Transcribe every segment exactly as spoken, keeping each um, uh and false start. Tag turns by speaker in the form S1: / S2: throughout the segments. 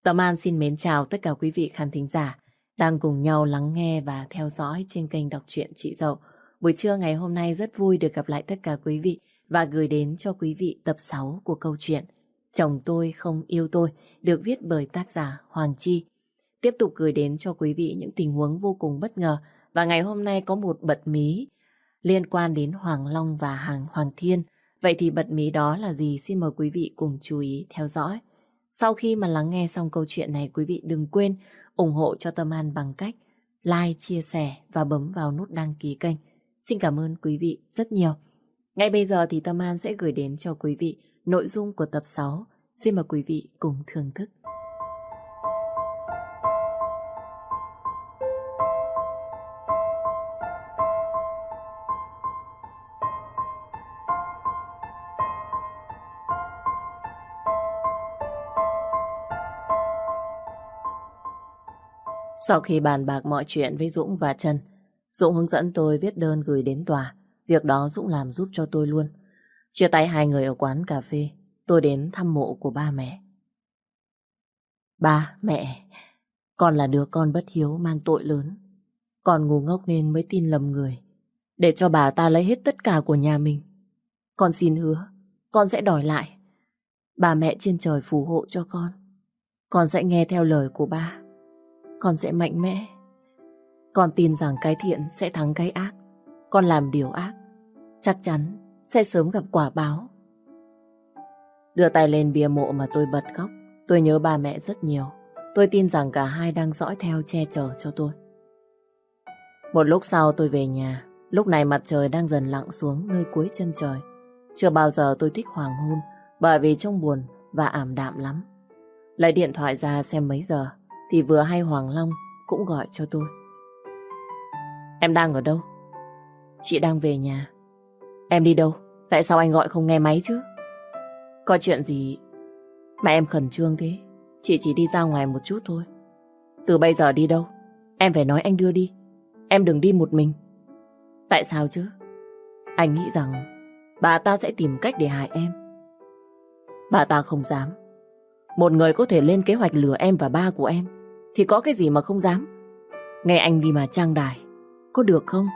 S1: Tâm An xin mến chào tất cả quý vị khán thính giả đang cùng nhau lắng nghe và theo dõi trên kênh đọc truyện Chị Dậu. Buổi trưa ngày hôm nay rất vui được gặp lại tất cả quý vị và gửi đến cho quý vị tập sáu của câu chuyện Chồng tôi không yêu tôi, được viết bởi tác giả Hoàng Chi. Tiếp tục gửi đến cho quý vị những tình huống vô cùng bất ngờ, và ngày hôm nay có một bật mí liên quan đến Hoàng Long và hàng Hoàng Thiên. Vậy thì bật mí đó là gì? Xin mời quý vị cùng chú ý theo dõi. Sau khi mà lắng nghe xong câu chuyện này, quý vị đừng quên ủng hộ cho Tâm An bằng cách like, chia sẻ và bấm vào nút đăng ký kênh. Xin cảm ơn quý vị rất nhiều. Ngay bây giờ thì Tâm An sẽ gửi đến cho quý vị nội dung của tập sáu. Xin mời quý vị cùng thưởng thức. Sau khi bàn bạc mọi chuyện với Dũng và Trân, Dũng hướng dẫn tôi viết đơn gửi đến tòa. Việc đó Dũng làm giúp cho tôi luôn. Chia tay hai người ở quán cà phê, tôi đến thăm mộ của ba mẹ. Ba, mẹ, con là đứa con bất hiếu mang tội lớn. Con ngu ngốc nên mới tin lầm người, để cho bà ta lấy hết tất cả của nhà mình. Con xin hứa, con sẽ đòi lại. Bà mẹ trên trời phù hộ cho con. Con sẽ nghe theo lời của ba. Con sẽ mạnh mẽ. Con tin rằng cái thiện sẽ thắng cái ác. Con làm điều ác, chắc chắn sẽ sớm gặp quả báo. Đưa tay lên bia mộ mà tôi bật khóc. Tôi nhớ ba mẹ rất nhiều. Tôi tin rằng cả hai đang dõi theo che chở cho tôi. Một lúc sau tôi về nhà. Lúc này mặt trời đang dần lặn xuống nơi cuối chân trời. Chưa bao giờ tôi thích hoàng hôn, bởi vì trông buồn và ảm đạm lắm. Lấy điện thoại ra xem mấy giờ thì vừa hay Hoàng Long cũng gọi cho tôi. Em đang ở đâu? Chị đang về nhà. Em đi đâu? Tại sao anh gọi không nghe máy chứ? Có chuyện gì mà em khẩn trương thế? Chị chỉ đi ra ngoài một chút thôi. Từ bây giờ đi đâu? Em phải nói anh đưa đi. Em đừng đi một mình. Tại sao chứ? Anh nghĩ rằng bà ta sẽ tìm cách để hại em. Bà ta không dám. Một người có thể lên kế hoạch lừa em và ba của em thì có cái gì mà không dám. Nghe anh đi mà trang đài, có được không?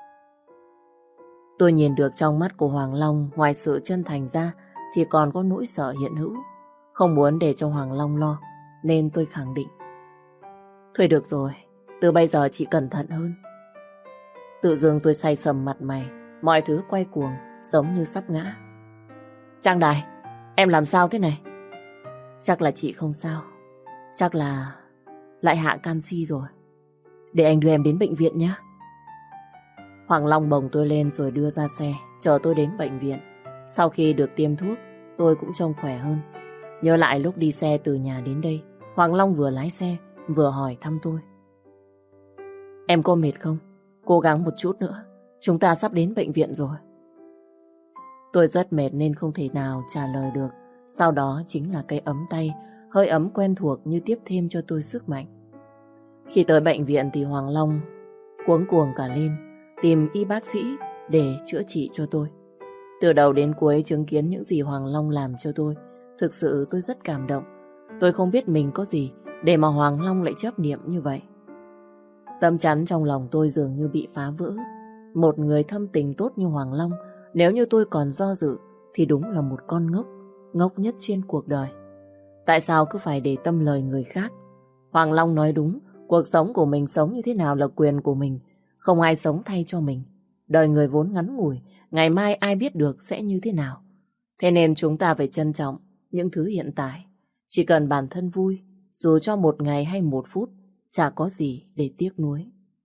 S1: Tôi nhìn được trong mắt của Hoàng Long, ngoài sự chân thành ra thì còn có nỗi sợ hiện hữu. Không muốn để cho Hoàng Long lo, nên tôi khẳng định. Thôi được rồi, từ bây giờ chị cẩn thận hơn. Tự dưng tôi say sầm mặt mày, mọi thứ quay cuồng giống như sắp ngã. Trang đài, em làm sao thế này? Chắc là chị không sao. Chắc là lại hạ canxi rồi. Để anh đưa em đến bệnh viện nhé. Hoàng Long bồng tôi lên rồi đưa ra xe, chở tôi đến bệnh viện. Sau khi được tiêm thuốc, tôi cũng trông khỏe hơn. Nhớ lại lúc đi xe từ nhà đến đây, Hoàng Long vừa lái xe, vừa hỏi thăm tôi. Em có mệt không? Cố gắng một chút nữa, chúng ta sắp đến bệnh viện rồi. Tôi rất mệt nên không thể nào trả lời được. Sau đó chính là cái ấm tay, hơi ấm quen thuộc như tiếp thêm cho tôi sức mạnh. Khi tới bệnh viện thì Hoàng Long cuống cuồng cả lên, tìm y bác sĩ để chữa trị cho tôi. Từ đầu đến cuối chứng kiến những gì Hoàng Long làm cho tôi, thực sự tôi rất cảm động. Tôi không biết mình có gì để mà Hoàng Long lại chấp niệm như vậy. Tâm chắn trong lòng tôi dường như bị phá vỡ. Một người thâm tình tốt như Hoàng Long, nếu như tôi còn do dự thì đúng là một con ngốc, ngốc nhất trên cuộc đời. Tại sao cứ phải để tâm lời người khác? Hoàng Long nói đúng, cuộc sống của mình sống như thế nào là quyền của mình. Không ai sống thay cho mình. Đời người vốn ngắn ngủi, ngày mai ai biết được sẽ như thế nào. Thế nên chúng ta phải trân trọng những thứ hiện tại. Chỉ cần bản thân vui, dù cho một ngày hay một phút, chả có gì để tiếc nuối.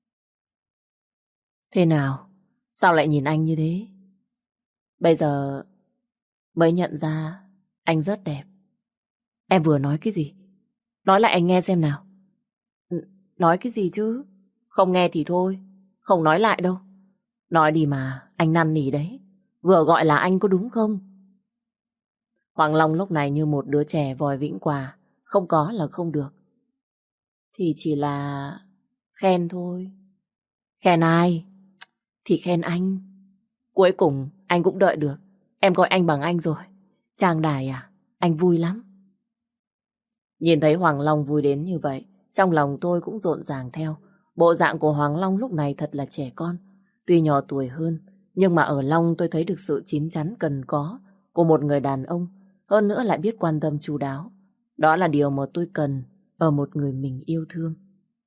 S1: Thế nào? Sao lại nhìn anh như thế? Bây giờ mới nhận ra anh rất đẹp. Em vừa nói cái gì? Nói lại anh nghe xem nào. Nói cái gì chứ? Không nghe thì thôi, không nói lại đâu. Nói đi mà, anh năn nỉ đấy. Vừa gọi là anh có đúng không? Hoàng Long lúc này như một đứa trẻ vòi vĩnh quà, không có là không được. Thì chỉ là khen thôi. Khen ai? Thì khen anh. Cuối cùng anh cũng đợi được. Em gọi anh bằng anh rồi. Trang đài à? Anh vui lắm. Nhìn thấy Hoàng Long vui đến như vậy, trong lòng tôi cũng rộn ràng theo. Bộ dạng của Hoàng Long lúc này thật là trẻ con. Tuy nhỏ tuổi hơn, nhưng mà ở Long tôi thấy được sự chín chắn cần có của một người đàn ông. Hơn nữa lại biết quan tâm chu đáo. Đó là điều mà tôi cần ở một người mình yêu thương.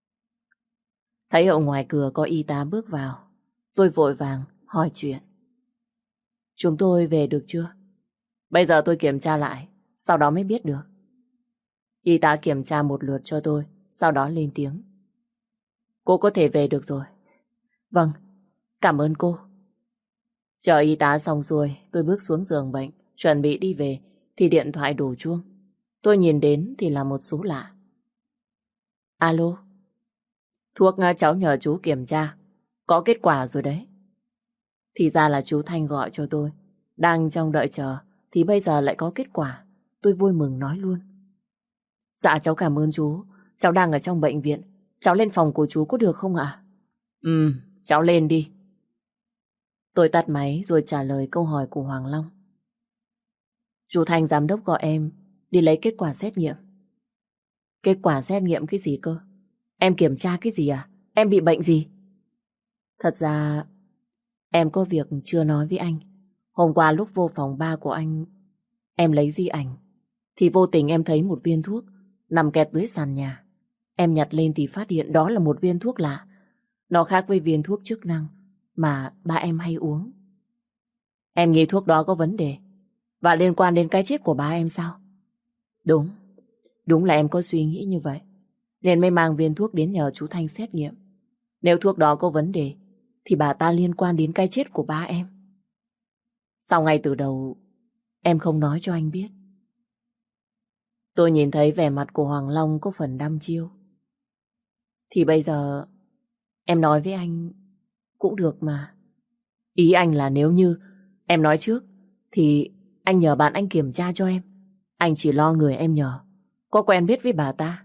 S1: Thấy ở ngoài cửa có y tá bước vào, tôi vội vàng hỏi chuyện. Chúng tôi về được chưa? Bây giờ tôi kiểm tra lại, sau đó mới biết được. Y tá kiểm tra một lượt cho tôi, sau đó lên tiếng. Cô có thể về được rồi. Vâng, cảm ơn cô. Chờ y tá xong xuôi, tôi bước xuống giường bệnh, chuẩn bị đi về, thì điện thoại đổ chuông. Tôi nhìn đến thì là một số lạ. Alo, thuốc cháu nhờ chú kiểm tra, có kết quả rồi đấy. Thì ra là chú Thanh gọi cho tôi. Đang trong đợi chờ, thì bây giờ lại có kết quả. Tôi vui mừng nói luôn. Dạ cháu cảm ơn chú, cháu đang ở trong bệnh viện. Cháu lên phòng của chú có được không ạ? Ừ, cháu lên đi. Tôi tắt máy rồi trả lời câu hỏi của Hoàng Long. Chú Thanh giám đốc gọi em đi lấy kết quả xét nghiệm. Kết quả xét nghiệm cái gì cơ? Em kiểm tra cái gì à? Em bị bệnh gì? Thật ra em có việc chưa nói với anh. Hôm qua lúc vô phòng ba của anh, em lấy di ảnh, thì vô tình em thấy một viên thuốc nằm kẹt dưới sàn nhà. Em nhặt lên thì phát hiện đó là một viên thuốc lạ. Nó khác với viên thuốc chức năng mà ba em hay uống. Em nghĩ thuốc đó có vấn đề và liên quan đến cái chết của ba em sao? Đúng, đúng là em có suy nghĩ như vậy, nên mới mang viên thuốc đến nhờ chú Thanh xét nghiệm. Nếu thuốc đó có vấn đề thì bà ta liên quan đến cái chết của ba em. Sao ngay từ đầu em không nói cho anh biết? Tôi nhìn thấy vẻ mặt của Hoàng Long có phần đăm chiêu. Thì bây giờ em nói với anh cũng được mà. Ý anh là nếu như em nói trước thì anh nhờ bạn anh kiểm tra cho em. Anh chỉ lo người em nhờ có quen biết với bà ta.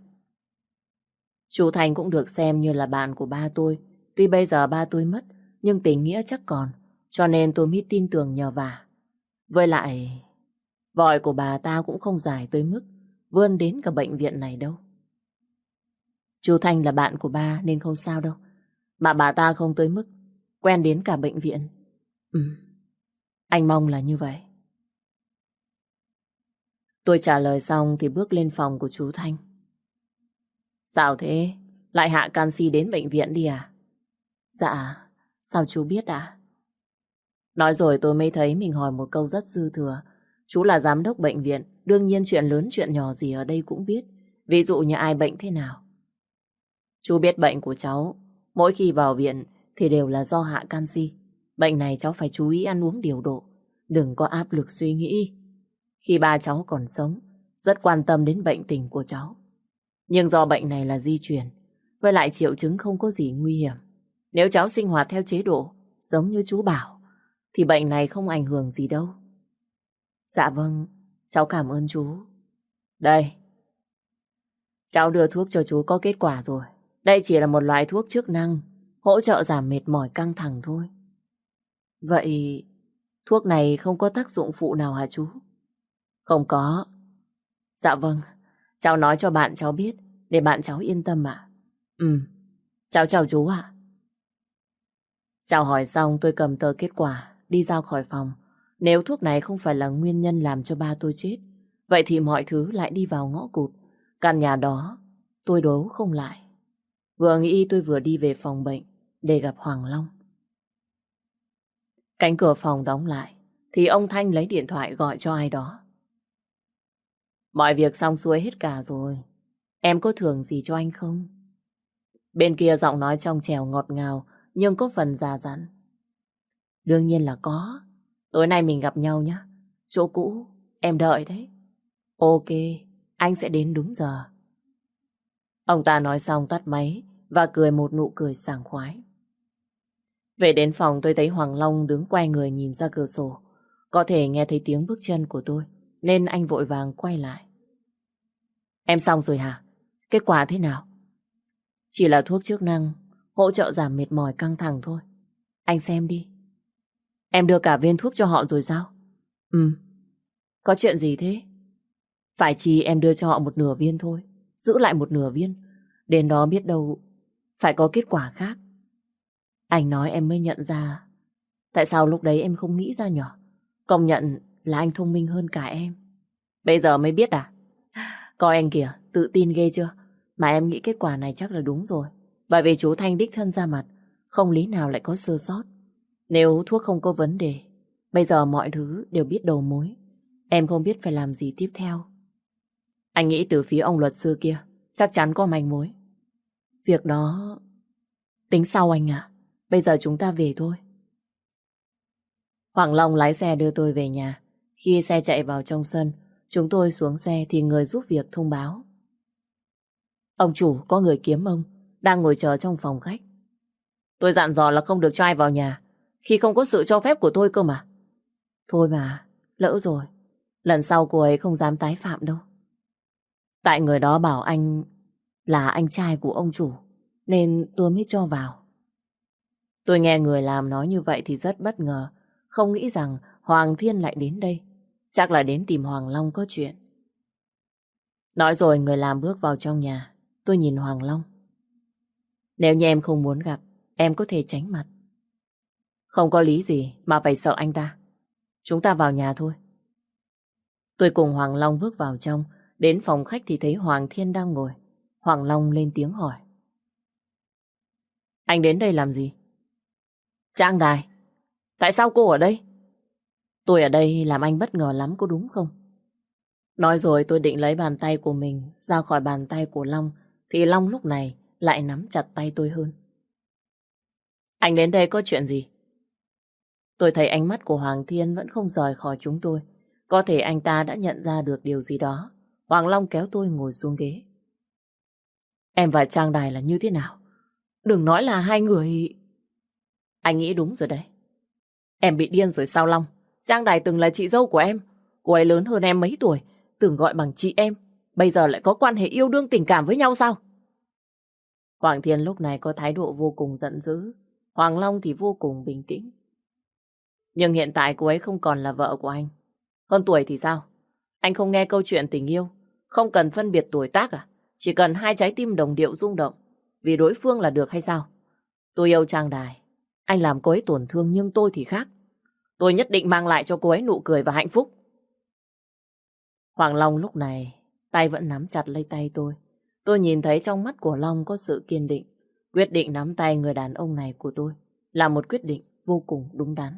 S1: Chú Thành cũng được xem như là bạn của ba tôi. Tuy bây giờ ba tôi mất, nhưng tình nghĩa chắc còn, cho nên tôi mới tin tưởng nhờ vả. Với lại, vòi của bà ta cũng không dài tới mức vươn đến cả bệnh viện này đâu. Chú Thành là bạn của ba nên không sao đâu. Mà bà ta không tới mức quen đến cả bệnh viện. Ừ, anh mong là như vậy. Tôi trả lời xong thì bước lên phòng của chú Thanh. Sao thế? Lại hạ canxi đến bệnh viện đi à? Dạ, sao chú biết ạ? Nói rồi tôi mới thấy mình hỏi một câu rất dư thừa. Chú là giám đốc bệnh viện, đương nhiên chuyện lớn chuyện nhỏ gì ở đây cũng biết. Ví dụ như ai bệnh thế nào. Chú biết bệnh của cháu, mỗi khi vào viện thì đều là do hạ canxi. Bệnh này cháu phải chú ý ăn uống điều độ, đừng có áp lực suy nghĩ. Khi ba cháu còn sống, rất quan tâm đến bệnh tình của cháu. Nhưng do bệnh này là di truyền, với lại triệu chứng không có gì nguy hiểm. Nếu cháu sinh hoạt theo chế độ, giống như chú bảo, thì bệnh này không ảnh hưởng gì đâu. Dạ vâng, cháu cảm ơn chú. Đây, cháu đưa thuốc cho chú có kết quả rồi. Đây chỉ là một loại thuốc chức năng, hỗ trợ giảm mệt mỏi căng thẳng thôi. Vậy, thuốc này không có tác dụng phụ nào hả chú? Không có. Dạ vâng, cháu nói cho bạn cháu biết, để bạn cháu yên tâm ạ. Ừ, cháu chào chú ạ. Chào hỏi xong tôi cầm tờ kết quả, đi ra khỏi phòng. Nếu thuốc này không phải là nguyên nhân làm cho ba tôi chết, vậy thì mọi thứ lại đi vào ngõ cụt. Căn nhà đó, tôi đấu không lại. Vừa nghĩ tôi vừa đi về phòng bệnh để gặp Hoàng Long. Cánh cửa phòng đóng lại, thì ông Thanh lấy điện thoại gọi cho ai đó. Mọi việc xong xuôi hết cả rồi. Em có thưởng gì cho anh không? Bên kia giọng nói trong trẻo ngọt ngào, nhưng có phần già dặn. Đương nhiên là có. Tối nay mình gặp nhau nhé. Chỗ cũ, em đợi đấy. Ok, anh sẽ đến đúng giờ. Ông ta nói xong tắt máy và cười một nụ cười sảng khoái. Về đến phòng tôi thấy Hoàng Long đứng quay người nhìn ra cửa sổ. Có thể nghe thấy tiếng bước chân của tôi, nên anh vội vàng quay lại. Em xong rồi hả? Kết quả thế nào? Chỉ là thuốc chức năng, hỗ trợ giảm mệt mỏi căng thẳng thôi. Anh xem đi. Em đưa cả viên thuốc cho họ rồi sao? Ừ. Có chuyện gì thế? Phải chi em đưa cho họ một nửa viên thôi, giữ lại một nửa viên. Đến đó biết đâu phải có kết quả khác. Anh nói em mới nhận ra. Tại sao lúc đấy em không nghĩ ra nhở? Công nhận là anh thông minh hơn cả em. Bây giờ mới biết à? Coi anh kìa, tự tin ghê chưa? Mà em nghĩ kết quả này chắc là đúng rồi. Bởi vì chú Thanh đích thân ra mặt, không lý nào lại có sơ sót. Nếu thuốc không có vấn đề, bây giờ mọi thứ đều biết đầu mối. Em không biết phải làm gì tiếp theo. Anh nghĩ từ phía ông luật sư kia chắc chắn có manh mối. Việc đó tính sau anh ạ. Bây giờ chúng ta về thôi. Hoàng Long lái xe đưa tôi về nhà. Khi xe chạy vào trong sân, chúng tôi xuống xe thì người giúp việc thông báo: ông chủ có người kiếm ông, đang ngồi chờ trong phòng khách. Tôi dặn dò là không được cho ai vào nhà khi không có sự cho phép của tôi cơ mà. Thôi mà, lỡ rồi. Lần sau cô ấy không dám tái phạm đâu. Tại người đó bảo anh là anh trai của ông chủ, nên tôi mới cho vào. Tôi nghe người làm nói như vậy thì rất bất ngờ. Không nghĩ rằng Hoàng Thiên lại đến đây. Chắc là đến tìm Hoàng Long có chuyện. Nói rồi người làm bước vào trong nhà. Tôi nhìn Hoàng Long. Nếu như em không muốn gặp, em có thể tránh mặt. Không có lý gì mà phải sợ anh ta. Chúng ta vào nhà thôi. Tôi cùng Hoàng Long bước vào trong. Đến phòng khách thì thấy Hoàng Thiên đang ngồi. Hoàng Long lên tiếng hỏi: anh đến đây làm gì? Trang Đài, tại sao cô ở đây? Tôi ở đây làm anh bất ngờ lắm có đúng không? Nói rồi tôi định lấy bàn tay của mình ra khỏi bàn tay của Long, thì Long lúc này lại nắm chặt tay tôi hơn. Anh đến đây có chuyện gì? Tôi thấy ánh mắt của Hoàng Thiên vẫn không rời khỏi chúng tôi. Có thể anh ta đã nhận ra được điều gì đó. Hoàng Long kéo tôi ngồi xuống ghế. Em và Trang Đài là như thế nào? Đừng nói là hai người... Anh nghĩ đúng rồi đấy. Em bị điên rồi sao Long? Trang Đài từng là chị dâu của em. Cô ấy lớn hơn em mấy tuổi, từng gọi bằng chị em. Bây giờ lại có quan hệ yêu đương tình cảm với nhau sao? Hoàng Thiên lúc này có thái độ vô cùng giận dữ. Hoàng Long thì vô cùng bình tĩnh. Nhưng hiện tại cô ấy không còn là vợ của anh. Hơn tuổi thì sao? Anh không nghe câu chuyện tình yêu, không cần phân biệt tuổi tác à? Chỉ cần hai trái tim đồng điệu rung động vì đối phương là được hay sao? Tôi yêu Trang Đài. Anh làm cô ấy tổn thương nhưng tôi thì khác. Tôi nhất định mang lại cho cô ấy nụ cười và hạnh phúc. Hoàng Long lúc này tay vẫn nắm chặt lấy tay tôi. Tôi nhìn thấy trong mắt của Long có sự kiên định. Quyết định nắm tay người đàn ông này của tôi là một quyết định vô cùng đúng đắn.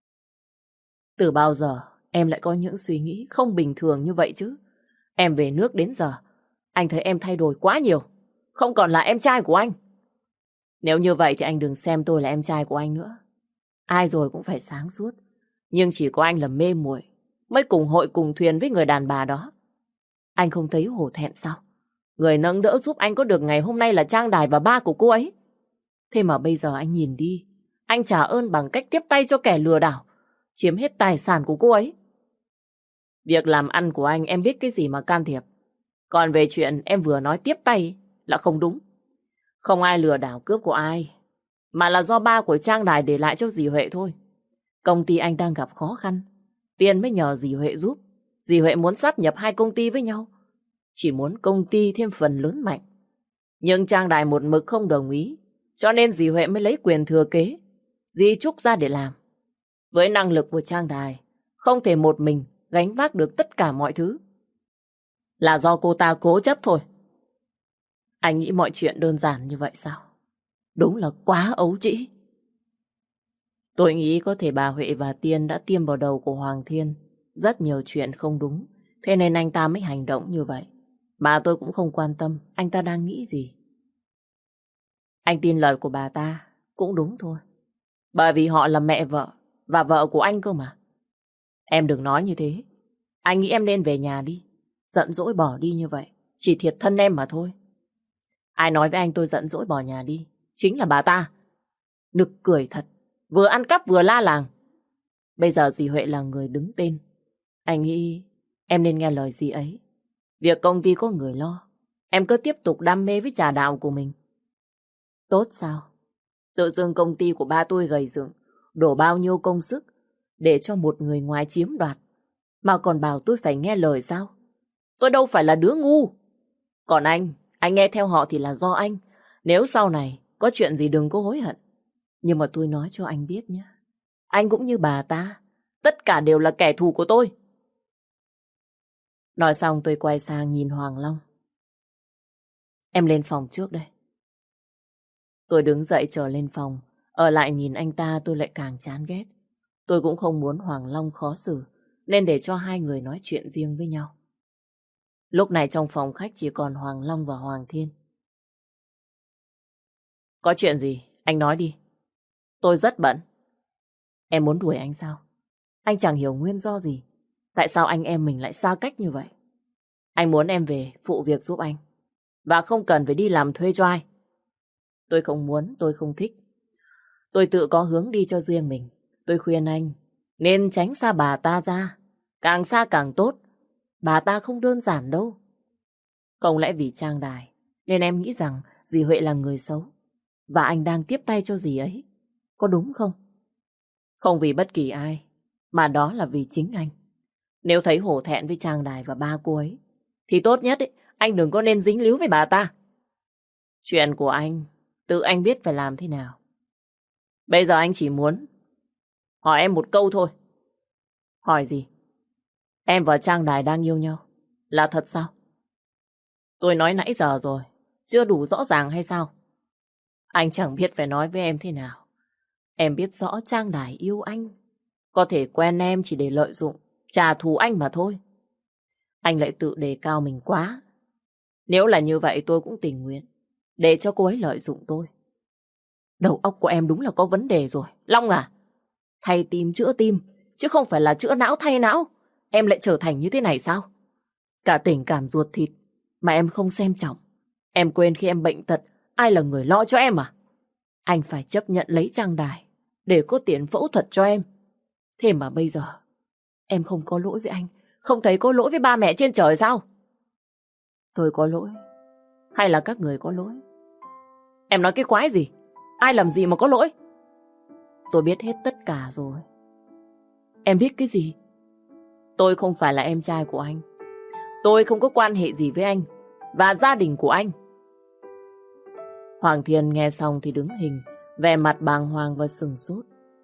S1: Từ bao giờ em lại có những suy nghĩ không bình thường như vậy chứ? Em về nước đến giờ, anh thấy em thay đổi quá nhiều. Không còn là em trai của anh. Nếu như vậy thì anh đừng xem tôi là em trai của anh nữa. Ai rồi cũng phải sáng suốt. Nhưng chỉ có anh là mê muội mới cùng hội cùng thuyền với người đàn bà đó. Anh không thấy hổ thẹn sao? Người nâng đỡ giúp anh có được ngày hôm nay là Trang Đài và ba của cô ấy. Thế mà bây giờ anh nhìn đi, anh trả ơn bằng cách tiếp tay cho kẻ lừa đảo, chiếm hết tài sản của cô ấy. Việc làm ăn của anh em biết cái gì mà can thiệp. Còn về chuyện em vừa nói tiếp tay là không đúng. Không ai lừa đảo cướp của ai, mà là do ba của Trang Đài để lại cho dì Huệ thôi. Công ty anh đang gặp khó khăn, Tiên mới nhờ dì Huệ giúp. Dì Huệ muốn sáp nhập hai công ty với nhau, chỉ muốn công ty thêm phần lớn mạnh. Nhưng Trang Đài một mực không đồng ý, cho nên dì Huệ mới lấy quyền thừa kế di chúc ra để làm. Với năng lực của Trang Đài, không thể một mình gánh vác được tất cả mọi thứ. Là do cô ta cố chấp thôi. Anh nghĩ mọi chuyện đơn giản như vậy sao? Đúng là quá ấu trĩ. Tôi nghĩ có thể bà Huệ và Tiên đã tiêm vào đầu của Hoàng Thiên rất nhiều chuyện không đúng, thế nên anh ta mới hành động như vậy. Mà tôi cũng không quan tâm anh ta đang nghĩ gì. Anh tin lời của bà ta cũng đúng thôi. Bởi vì họ là mẹ vợ và vợ của anh cơ mà. Em đừng nói như thế. Anh nghĩ em nên về nhà đi. Giận dỗi bỏ đi như vậy chỉ thiệt thân em mà thôi. Ai nói với anh tôi giận dỗi bỏ nhà đi? Chính là bà ta. Nực cười thật. Vừa ăn cắp vừa la làng. Bây giờ dì Huệ là người đứng tên. Anh nghĩ em nên nghe lời dì ấy. Việc công ty có người lo, em cứ tiếp tục đam mê với trà đạo của mình. Tốt sao? Tự dưng công ty của ba tôi gầy dựng, đổ bao nhiêu công sức để cho một người ngoài chiếm đoạt, mà còn bảo tôi phải nghe lời sao? Tôi đâu phải là đứa ngu. Còn anh, anh nghe theo họ thì là do anh. Nếu sau này có chuyện gì đừng có hối hận. Nhưng mà tôi nói cho anh biết nhé. Anh cũng như bà ta, tất cả đều là kẻ thù của tôi. Nói xong tôi quay sang nhìn Hoàng Long. Em lên phòng trước đây. Tôi đứng dậy trở lên phòng. Ở lại nhìn anh ta tôi lại càng chán ghét. Tôi cũng không muốn Hoàng Long khó xử, nên để cho hai người nói chuyện riêng với nhau. Lúc này trong phòng khách chỉ còn Hoàng Long và Hoàng Thiên. Có chuyện gì? Anh nói đi. Tôi rất bận. Em muốn đuổi anh sao? Anh chẳng hiểu nguyên do gì. Tại sao anh em mình lại xa cách như vậy? Anh muốn em về phụ việc giúp anh. Và không cần phải đi làm thuê cho ai. Tôi không muốn, tôi không thích. Tôi tự có hướng đi cho riêng mình. Tôi khuyên anh nên tránh xa bà ta ra. Càng xa càng tốt. Bà ta không đơn giản đâu. Không lẽ vì trang đài nên em nghĩ rằng dì Huệ là người xấu và anh đang tiếp tay cho dì ấy. Có đúng không? Không vì bất kỳ ai, mà đó là vì chính anh. Nếu thấy hổ thẹn với trang đài và ba cô ấy thì tốt nhất ấy, anh đừng có nên dính líu với bà ta. Chuyện của anh, tự anh biết phải làm thế nào. Bây giờ anh chỉ muốn hỏi em một câu thôi. Hỏi gì? Em và Trang Đài đang yêu nhau là thật sao? Tôi nói nãy giờ rồi, chưa đủ rõ ràng hay sao? Anh chẳng biết phải nói với em thế nào. Em biết rõ Trang Đài yêu anh, có thể quen em chỉ để lợi dụng, trả thù anh mà thôi. Anh lại tự đề cao mình quá. Nếu là như vậy tôi cũng tình nguyện để cho cô ấy lợi dụng tôi. Đầu óc của em đúng là có vấn đề rồi, Long à. Thay tim chữa tim, chứ không phải là chữa não thay não. Em lại trở thành như thế này sao? Cả tình cảm ruột thịt mà em không xem trọng. Em quên khi em bệnh tật, ai là người lo cho em à? Anh phải chấp nhận lấy Trang Đài để có tiền phẫu thuật cho em. Thế mà bây giờ em không có lỗi với anh, không thấy có lỗi với ba mẹ trên trời sao? Tôi có lỗi hay là các người có lỗi? Em nói cái quái gì? Ai làm gì mà có lỗi? Tôi biết hết tất cả rồi. Em biết cái gì? Tôi không phải là em trai của anh. Tôi không có quan hệ gì với anh và gia đình của anh. Hoàng Thiên nghe xong thì đứng hình, vẻ mặt bàng hoàng và sừng sốt.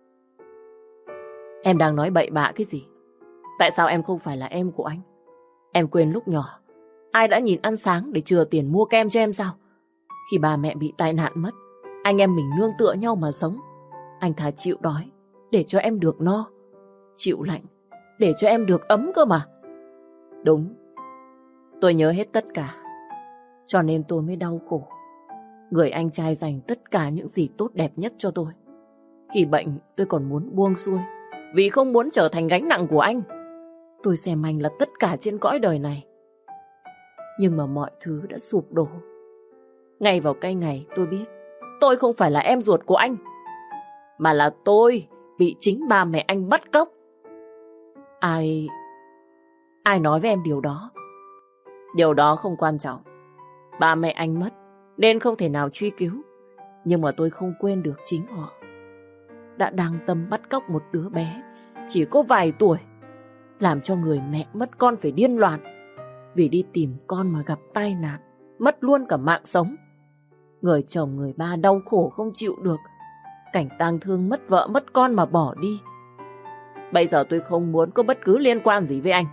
S1: Em đang nói bậy bạ cái gì? Tại sao em không phải là em của anh? Em quên lúc nhỏ ai đã nhìn ăn sáng để chừa tiền mua kem cho em sao? Khi bà mẹ bị tai nạn mất, anh em mình nương tựa nhau mà sống. Anh thà chịu đói để cho em được no, chịu lạnh để cho em được ấm cơ mà. Đúng, tôi nhớ hết tất cả, cho nên tôi mới đau khổ. Người anh trai dành tất cả những gì tốt đẹp nhất cho tôi. Khi bệnh tôi còn muốn buông xuôi, vì không muốn trở thành gánh nặng của anh. Tôi xem anh là tất cả trên cõi đời này. Nhưng mà mọi thứ đã sụp đổ. Ngay vào cái ngày tôi biết tôi không phải là em ruột của anh, mà là tôi bị chính ba mẹ anh bắt cóc. Ai... Ai nói với em điều đó? Điều đó không quan trọng. Ba mẹ anh mất nên không thể nào truy cứu. Nhưng mà tôi không quên được chính họ đã đăng tâm bắt cóc một đứa bé chỉ có vài tuổi, làm cho người mẹ mất con phải điên loạn, vì đi tìm con mà gặp tai nạn, mất luôn cả mạng sống. Người chồng người ba đau khổ không chịu được, cảnh tang thương mất vợ mất con mà bỏ đi. Bây giờ tôi không muốn có bất cứ liên quan gì với anh.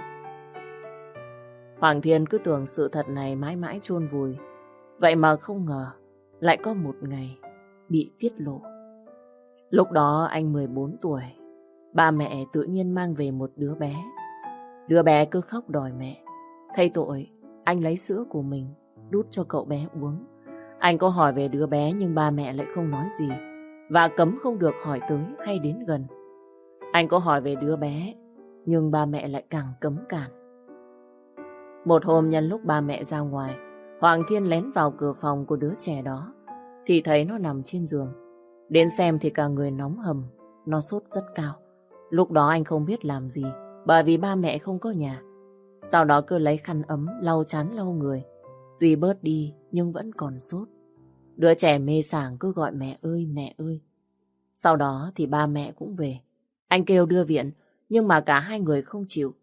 S1: Hoàng Thiên cứ tưởng sự thật này mãi mãi chôn vùi. Vậy mà không ngờ lại có một ngày bị tiết lộ. Lúc đó anh mười bốn tuổi, ba mẹ tự nhiên mang về một đứa bé. Đứa bé cứ khóc đòi mẹ. Thay tội, anh lấy sữa của mình đút cho cậu bé uống. Anh có hỏi về đứa bé nhưng ba mẹ lại không nói gì và cấm không được hỏi tới hay đến gần. Anh có hỏi về đứa bé nhưng ba mẹ lại càng cấm cản. Một hôm nhân lúc ba mẹ ra ngoài, Hoàng Thiên lén vào cửa phòng của đứa trẻ đó thì thấy nó nằm trên giường. Đến xem thì cả người nóng hầm, nó sốt rất cao. Lúc đó anh không biết làm gì bởi vì ba mẹ không có nhà. Sau đó cứ lấy khăn ấm lau chán lau người. Tuy bớt đi nhưng vẫn còn sốt. Đứa trẻ mê sảng cứ gọi mẹ ơi mẹ ơi. Sau đó thì ba mẹ cũng về. Anh kêu đưa viện nhưng mà cả hai người không chịu.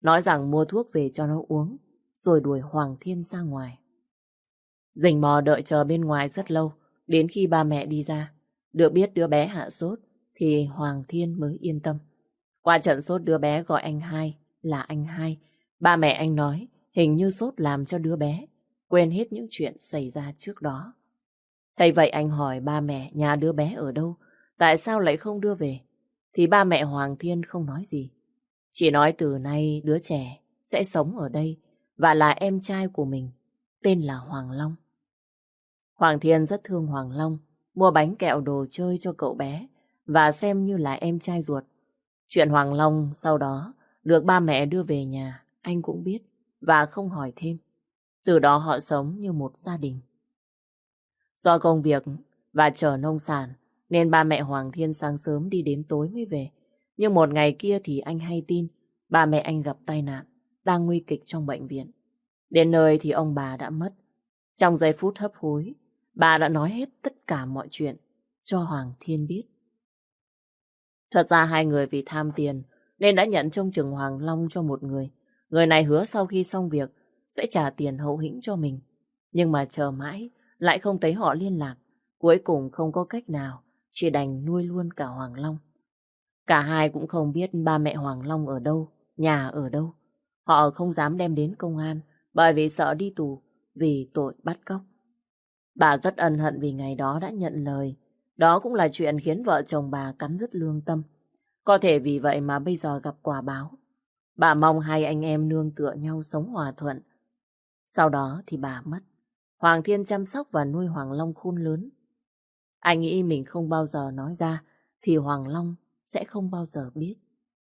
S1: nói rằng mua thuốc về cho nó uống, rồi đuổi Hoàng Thiên ra ngoài. Rình mò đợi chờ bên ngoài rất lâu, đến khi ba mẹ đi ra, được biết đứa bé hạ sốt, thì Hoàng Thiên mới yên tâm. Qua trận sốt đứa bé gọi anh hai là anh hai. Ba mẹ anh nói hình như sốt làm cho đứa bé quên hết những chuyện xảy ra trước đó. Thấy vậy anh hỏi ba mẹ nhà đứa bé ở đâu, tại sao lại không đưa về. Thì ba mẹ Hoàng Thiên không nói gì. Chỉ nói từ nay đứa trẻ sẽ sống ở đây và là em trai của mình, tên là Hoàng Long. Hoàng Thiên rất thương Hoàng Long, mua bánh kẹo đồ chơi cho cậu bé và xem như là em trai ruột. Chuyện Hoàng Long sau đó được ba mẹ đưa về nhà, anh cũng biết và không hỏi thêm. Từ đó họ sống như một gia đình. Do công việc và chở nông sản nên ba mẹ Hoàng Thiên sáng sớm đi đến tối mới về. Nhưng một ngày kia thì anh hay tin ba mẹ anh gặp tai nạn, đang nguy kịch trong bệnh viện. Đến nơi thì ông bà đã mất. Trong giây phút hấp hối, bà đã nói hết tất cả mọi chuyện cho Hoàng Thiên biết. Thật ra hai người vì tham tiền nên đã nhận trông chừng Hoàng Long cho một người. Người này hứa sau khi xong việc sẽ trả tiền hậu hĩnh cho mình. Nhưng mà chờ mãi lại không thấy họ liên lạc. Cuối cùng không có cách nào, chỉ đành nuôi luôn cả Hoàng Long. Cả hai cũng không biết ba mẹ Hoàng Long ở đâu, nhà ở đâu. Họ không dám đem đến công an bởi vì sợ đi tù vì tội bắt cóc. Bà rất ân hận vì ngày đó đã nhận lời. Đó cũng là chuyện khiến vợ chồng bà cắn rứt lương tâm. Có thể vì vậy mà bây giờ gặp quả báo. Bà mong hai anh em nương tựa nhau sống hòa thuận. Sau đó thì bà mất. Hoàng Thiên chăm sóc và nuôi Hoàng Long khôn lớn. Anh nghĩ mình không bao giờ nói ra thì Hoàng Long sẽ không bao giờ biết.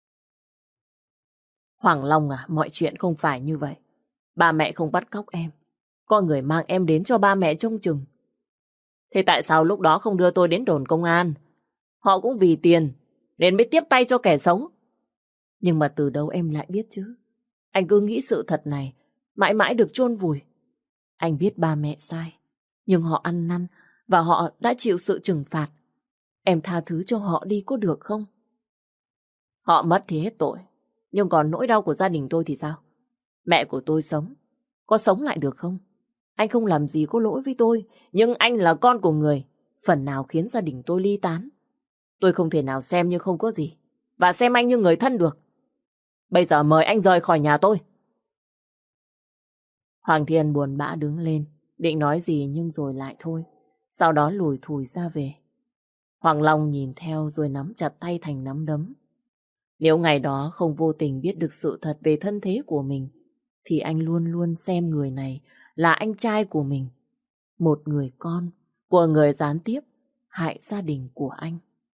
S1: Hoàng Long à, mọi chuyện không phải như vậy. Ba mẹ không bắt cóc em. Có người mang em đến cho ba mẹ trông chừng. Thế tại sao lúc đó không đưa tôi đến đồn công an? Họ cũng vì tiền nên mới tiếp tay cho kẻ xấu. Nhưng mà từ đâu em lại biết chứ? Anh cứ nghĩ sự thật này mãi mãi được chôn vùi. Anh biết ba mẹ sai, nhưng họ ăn năn và họ đã chịu sự trừng phạt. Em tha thứ cho họ đi có được không? Họ mất thì hết tội, nhưng còn nỗi đau của gia đình tôi thì sao? Mẹ của tôi sống, có sống lại được không? Anh không làm gì có lỗi với tôi, nhưng anh là con của người, phần nào khiến gia đình tôi ly tán. Tôi không thể nào xem như không có gì, và xem anh như người thân được. Bây giờ mời anh rời khỏi nhà tôi. Hoàng Thiên buồn bã đứng lên, định nói gì nhưng rồi lại thôi. Sau đó lùi thủi ra về. Hoàng Long nhìn theo rồi nắm chặt tay thành nắm đấm. Nếu ngày đó không vô tình biết được sự thật về thân thế của mình, thì anh luôn luôn xem người này là anh trai của mình. Một người con của người gián tiếp hại gia đình của anh.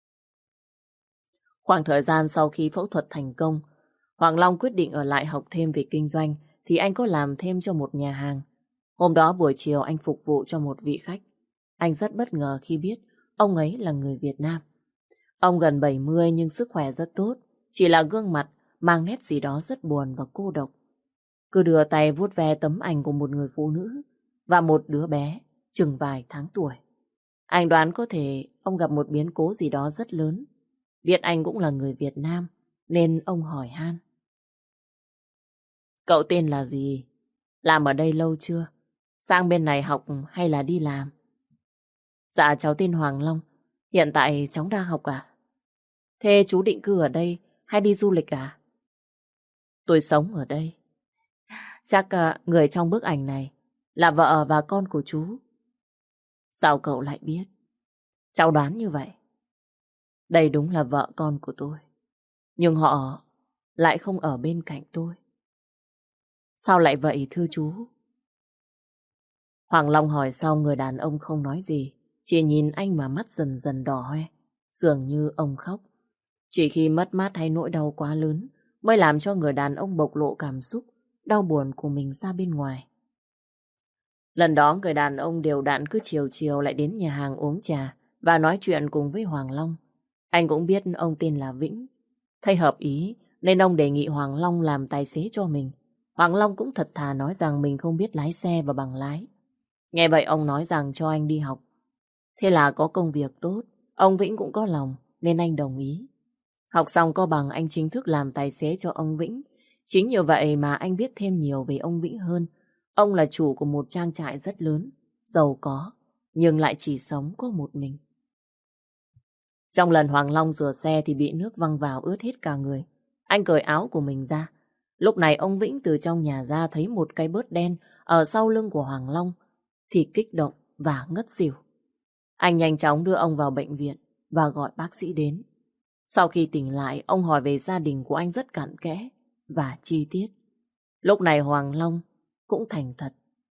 S1: Khoảng thời gian sau khi phẫu thuật thành công, Hoàng Long quyết định ở lại học thêm về kinh doanh thì anh có làm thêm cho một nhà hàng. Hôm đó buổi chiều anh phục vụ cho một vị khách. Anh rất bất ngờ khi biết ông ấy là người Việt Nam. Ông gần bảy mươi nhưng sức khỏe rất tốt, chỉ là gương mặt mang nét gì đó rất buồn và cô độc. Cứ đưa tay vuốt ve tấm ảnh của một người phụ nữ và một đứa bé chừng vài tháng tuổi. Anh đoán có thể ông gặp một biến cố gì đó rất lớn. Biết anh cũng là người Việt Nam nên ông hỏi han. Cậu tên là gì? Làm ở đây lâu chưa? Sang bên này học hay là đi làm? Dạ cháu tên Hoàng Long. Hiện tại cháu đang học à? Thế chú định cư ở đây hay đi du lịch à? Tôi sống ở đây. Chắc uh, người trong bức ảnh này là vợ và con của chú. Sao cậu lại biết? Cháu đoán như vậy. Đây đúng là vợ con của tôi. Nhưng họ lại không ở bên cạnh tôi. Sao lại vậy thưa chú? Hoàng Long hỏi xong người đàn ông không nói gì. Chỉ nhìn anh mà mắt dần dần đỏ hoe. Dường như ông khóc. Chỉ khi mất mát hay nỗi đau quá lớn mới làm cho người đàn ông bộc lộ cảm xúc đau buồn của mình ra bên ngoài. Lần đó người đàn ông đều đặn cứ chiều chiều lại đến nhà hàng uống trà và nói chuyện cùng với Hoàng Long. Anh cũng biết ông tên là Vĩnh. Thấy hợp ý nên ông đề nghị Hoàng Long làm tài xế cho mình. Hoàng Long cũng thật thà nói rằng mình không biết lái xe và bằng lái. Nghe vậy ông nói rằng cho anh đi học. Thế là có công việc tốt, ông Vĩnh cũng có lòng nên anh đồng ý. Học xong có bằng anh chính thức làm tài xế cho ông Vĩnh. Chính như vậy mà anh biết thêm nhiều về ông Vĩnh hơn. Ông là chủ của một trang trại rất lớn, giàu có, nhưng lại chỉ sống có một mình. Trong lần Hoàng Long rửa xe thì bị nước văng vào ướt hết cả người. Anh cởi áo của mình ra. Lúc này ông Vĩnh từ trong nhà ra thấy một cái bớt đen ở sau lưng của Hoàng Long thì kích động và ngất xỉu. Anh nhanh chóng đưa ông vào bệnh viện và gọi bác sĩ đến. Sau khi tỉnh lại, ông hỏi về gia đình của anh rất cặn kẽ và chi tiết. Lúc này Hoàng Long cũng thành thật.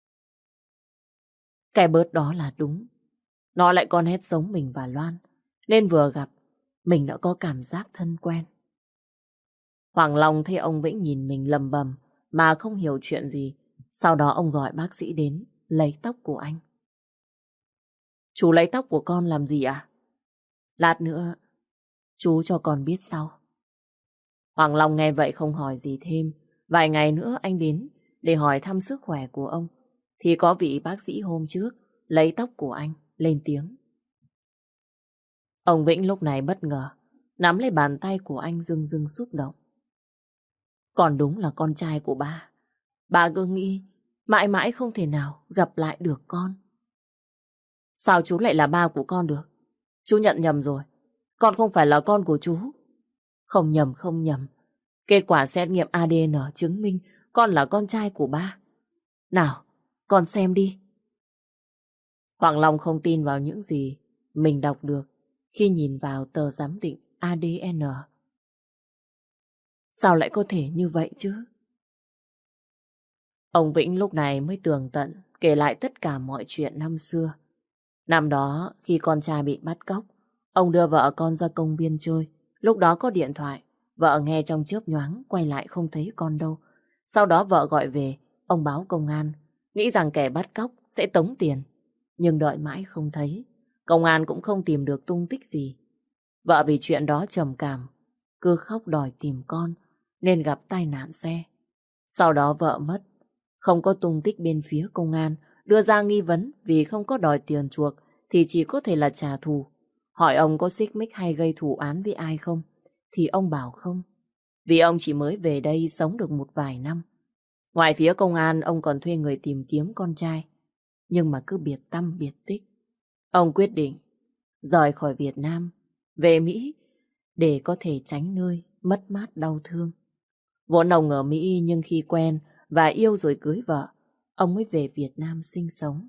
S1: Cái bớt đó là đúng. Nó lại con hét giống mình và Loan. Nên vừa gặp, mình đã có cảm giác thân quen. Hoàng Long thấy ông Vĩnh nhìn mình lầm bầm mà không hiểu chuyện gì. Sau đó ông gọi bác sĩ đến lấy tóc của anh. Chú lấy tóc của con làm gì à? Lát nữa, chú cho con biết sau. Hoàng Long nghe vậy không hỏi gì thêm. Vài ngày nữa anh đến để hỏi thăm sức khỏe của ông. Thì có vị bác sĩ hôm trước lấy tóc của anh lên tiếng. Ông Vĩnh lúc này bất ngờ, nắm lấy bàn tay của anh rưng rưng xúc động. Còn đúng là con trai của ba. Ba cứ nghĩ mãi mãi không thể nào gặp lại được con. Sao chú lại là ba của con được? Chú nhận nhầm rồi. Con không phải là con của chú. Không nhầm không nhầm. Kết quả xét nghiệm a đê en chứng minh con là con trai của ba. Nào, con xem đi. Hoàng Long không tin vào những gì mình đọc được khi nhìn vào tờ giám định a đê en. Sao lại có thể như vậy chứ? Ông Vĩnh lúc này mới tường tận kể lại tất cả mọi chuyện năm xưa. Năm đó khi con trai bị bắt cóc, ông đưa vợ con ra công viên chơi. Lúc đó có điện thoại, vợ nghe trong chớp nhoáng quay lại không thấy con đâu. Sau đó vợ gọi về, ông báo công an, nghĩ rằng kẻ bắt cóc sẽ tống tiền. Nhưng đợi mãi không thấy, công an cũng không tìm được tung tích gì. Vợ vì chuyện đó trầm cảm, cứ khóc đòi tìm con, nên gặp tai nạn xe. Sau đó vợ mất, không có tung tích bên phía công an, đưa ra nghi vấn vì không có đòi tiền chuộc thì chỉ có thể là trả thù. Hỏi ông có xích mích hay gây thù án với ai không? Thì ông bảo không. Vì ông chỉ mới về đây sống được một vài năm. Ngoài phía công an, ông còn thuê người tìm kiếm con trai. Nhưng mà cứ biệt tăm biệt tích. Ông quyết định rời khỏi Việt Nam, về Mỹ để có thể tránh nơi mất mát đau thương. Vốn ông ở Mỹ nhưng khi quen và yêu rồi cưới vợ, ông mới về Việt Nam sinh sống.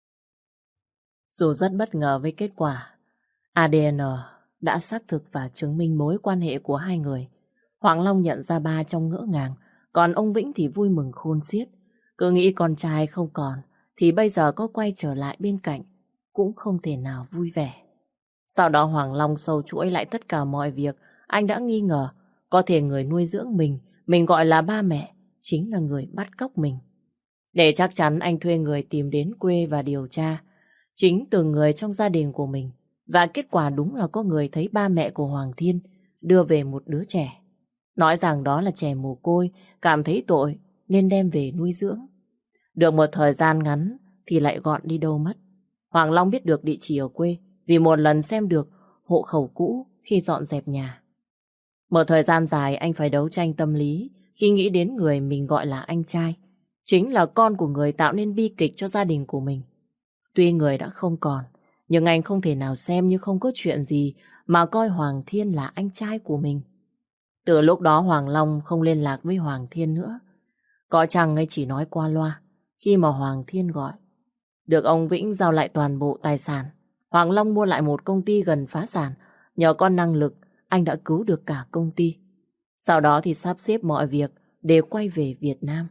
S1: Dù rất bất ngờ với kết quả, a đê en đã xác thực và chứng minh mối quan hệ của hai người. Hoàng Long nhận ra ba trong ngỡ ngàng, còn ông Vĩnh thì vui mừng khôn xiết. Cứ nghĩ con trai không còn, thì bây giờ có quay trở lại bên cạnh, cũng không thể nào vui vẻ. Sau đó Hoàng Long sâu chuỗi lại tất cả mọi việc. Anh đã nghi ngờ, có thể người nuôi dưỡng mình, mình gọi là ba mẹ, chính là người bắt cóc mình. Để chắc chắn anh thuê người tìm đến quê và điều tra chính từ người trong gia đình của mình. Và kết quả đúng là có người thấy ba mẹ của Hoàng Thiên đưa về một đứa trẻ. Nói rằng đó là trẻ mồ côi, cảm thấy tội nên đem về nuôi dưỡng. Được một thời gian ngắn thì lại gọn đi đâu mất. Hoàng Long biết được địa chỉ ở quê vì một lần xem được hộ khẩu cũ khi dọn dẹp nhà. Một thời gian dài anh phải đấu tranh tâm lý khi nghĩ đến người mình gọi là anh trai, chính là con của người tạo nên bi kịch cho gia đình của mình. Tuy người đã không còn, nhưng anh không thể nào xem như không có chuyện gì mà coi Hoàng Thiên là anh trai của mình. Từ lúc đó Hoàng Long không liên lạc với Hoàng Thiên nữa. Có chăng ấy chỉ nói qua loa khi mà Hoàng Thiên gọi. Được ông Vĩnh giao lại toàn bộ tài sản, Hoàng Long mua lại một công ty gần phá sản. Nhờ có năng lực, anh đã cứu được cả công ty. Sau đó thì sắp xếp mọi việc để quay về Việt Nam.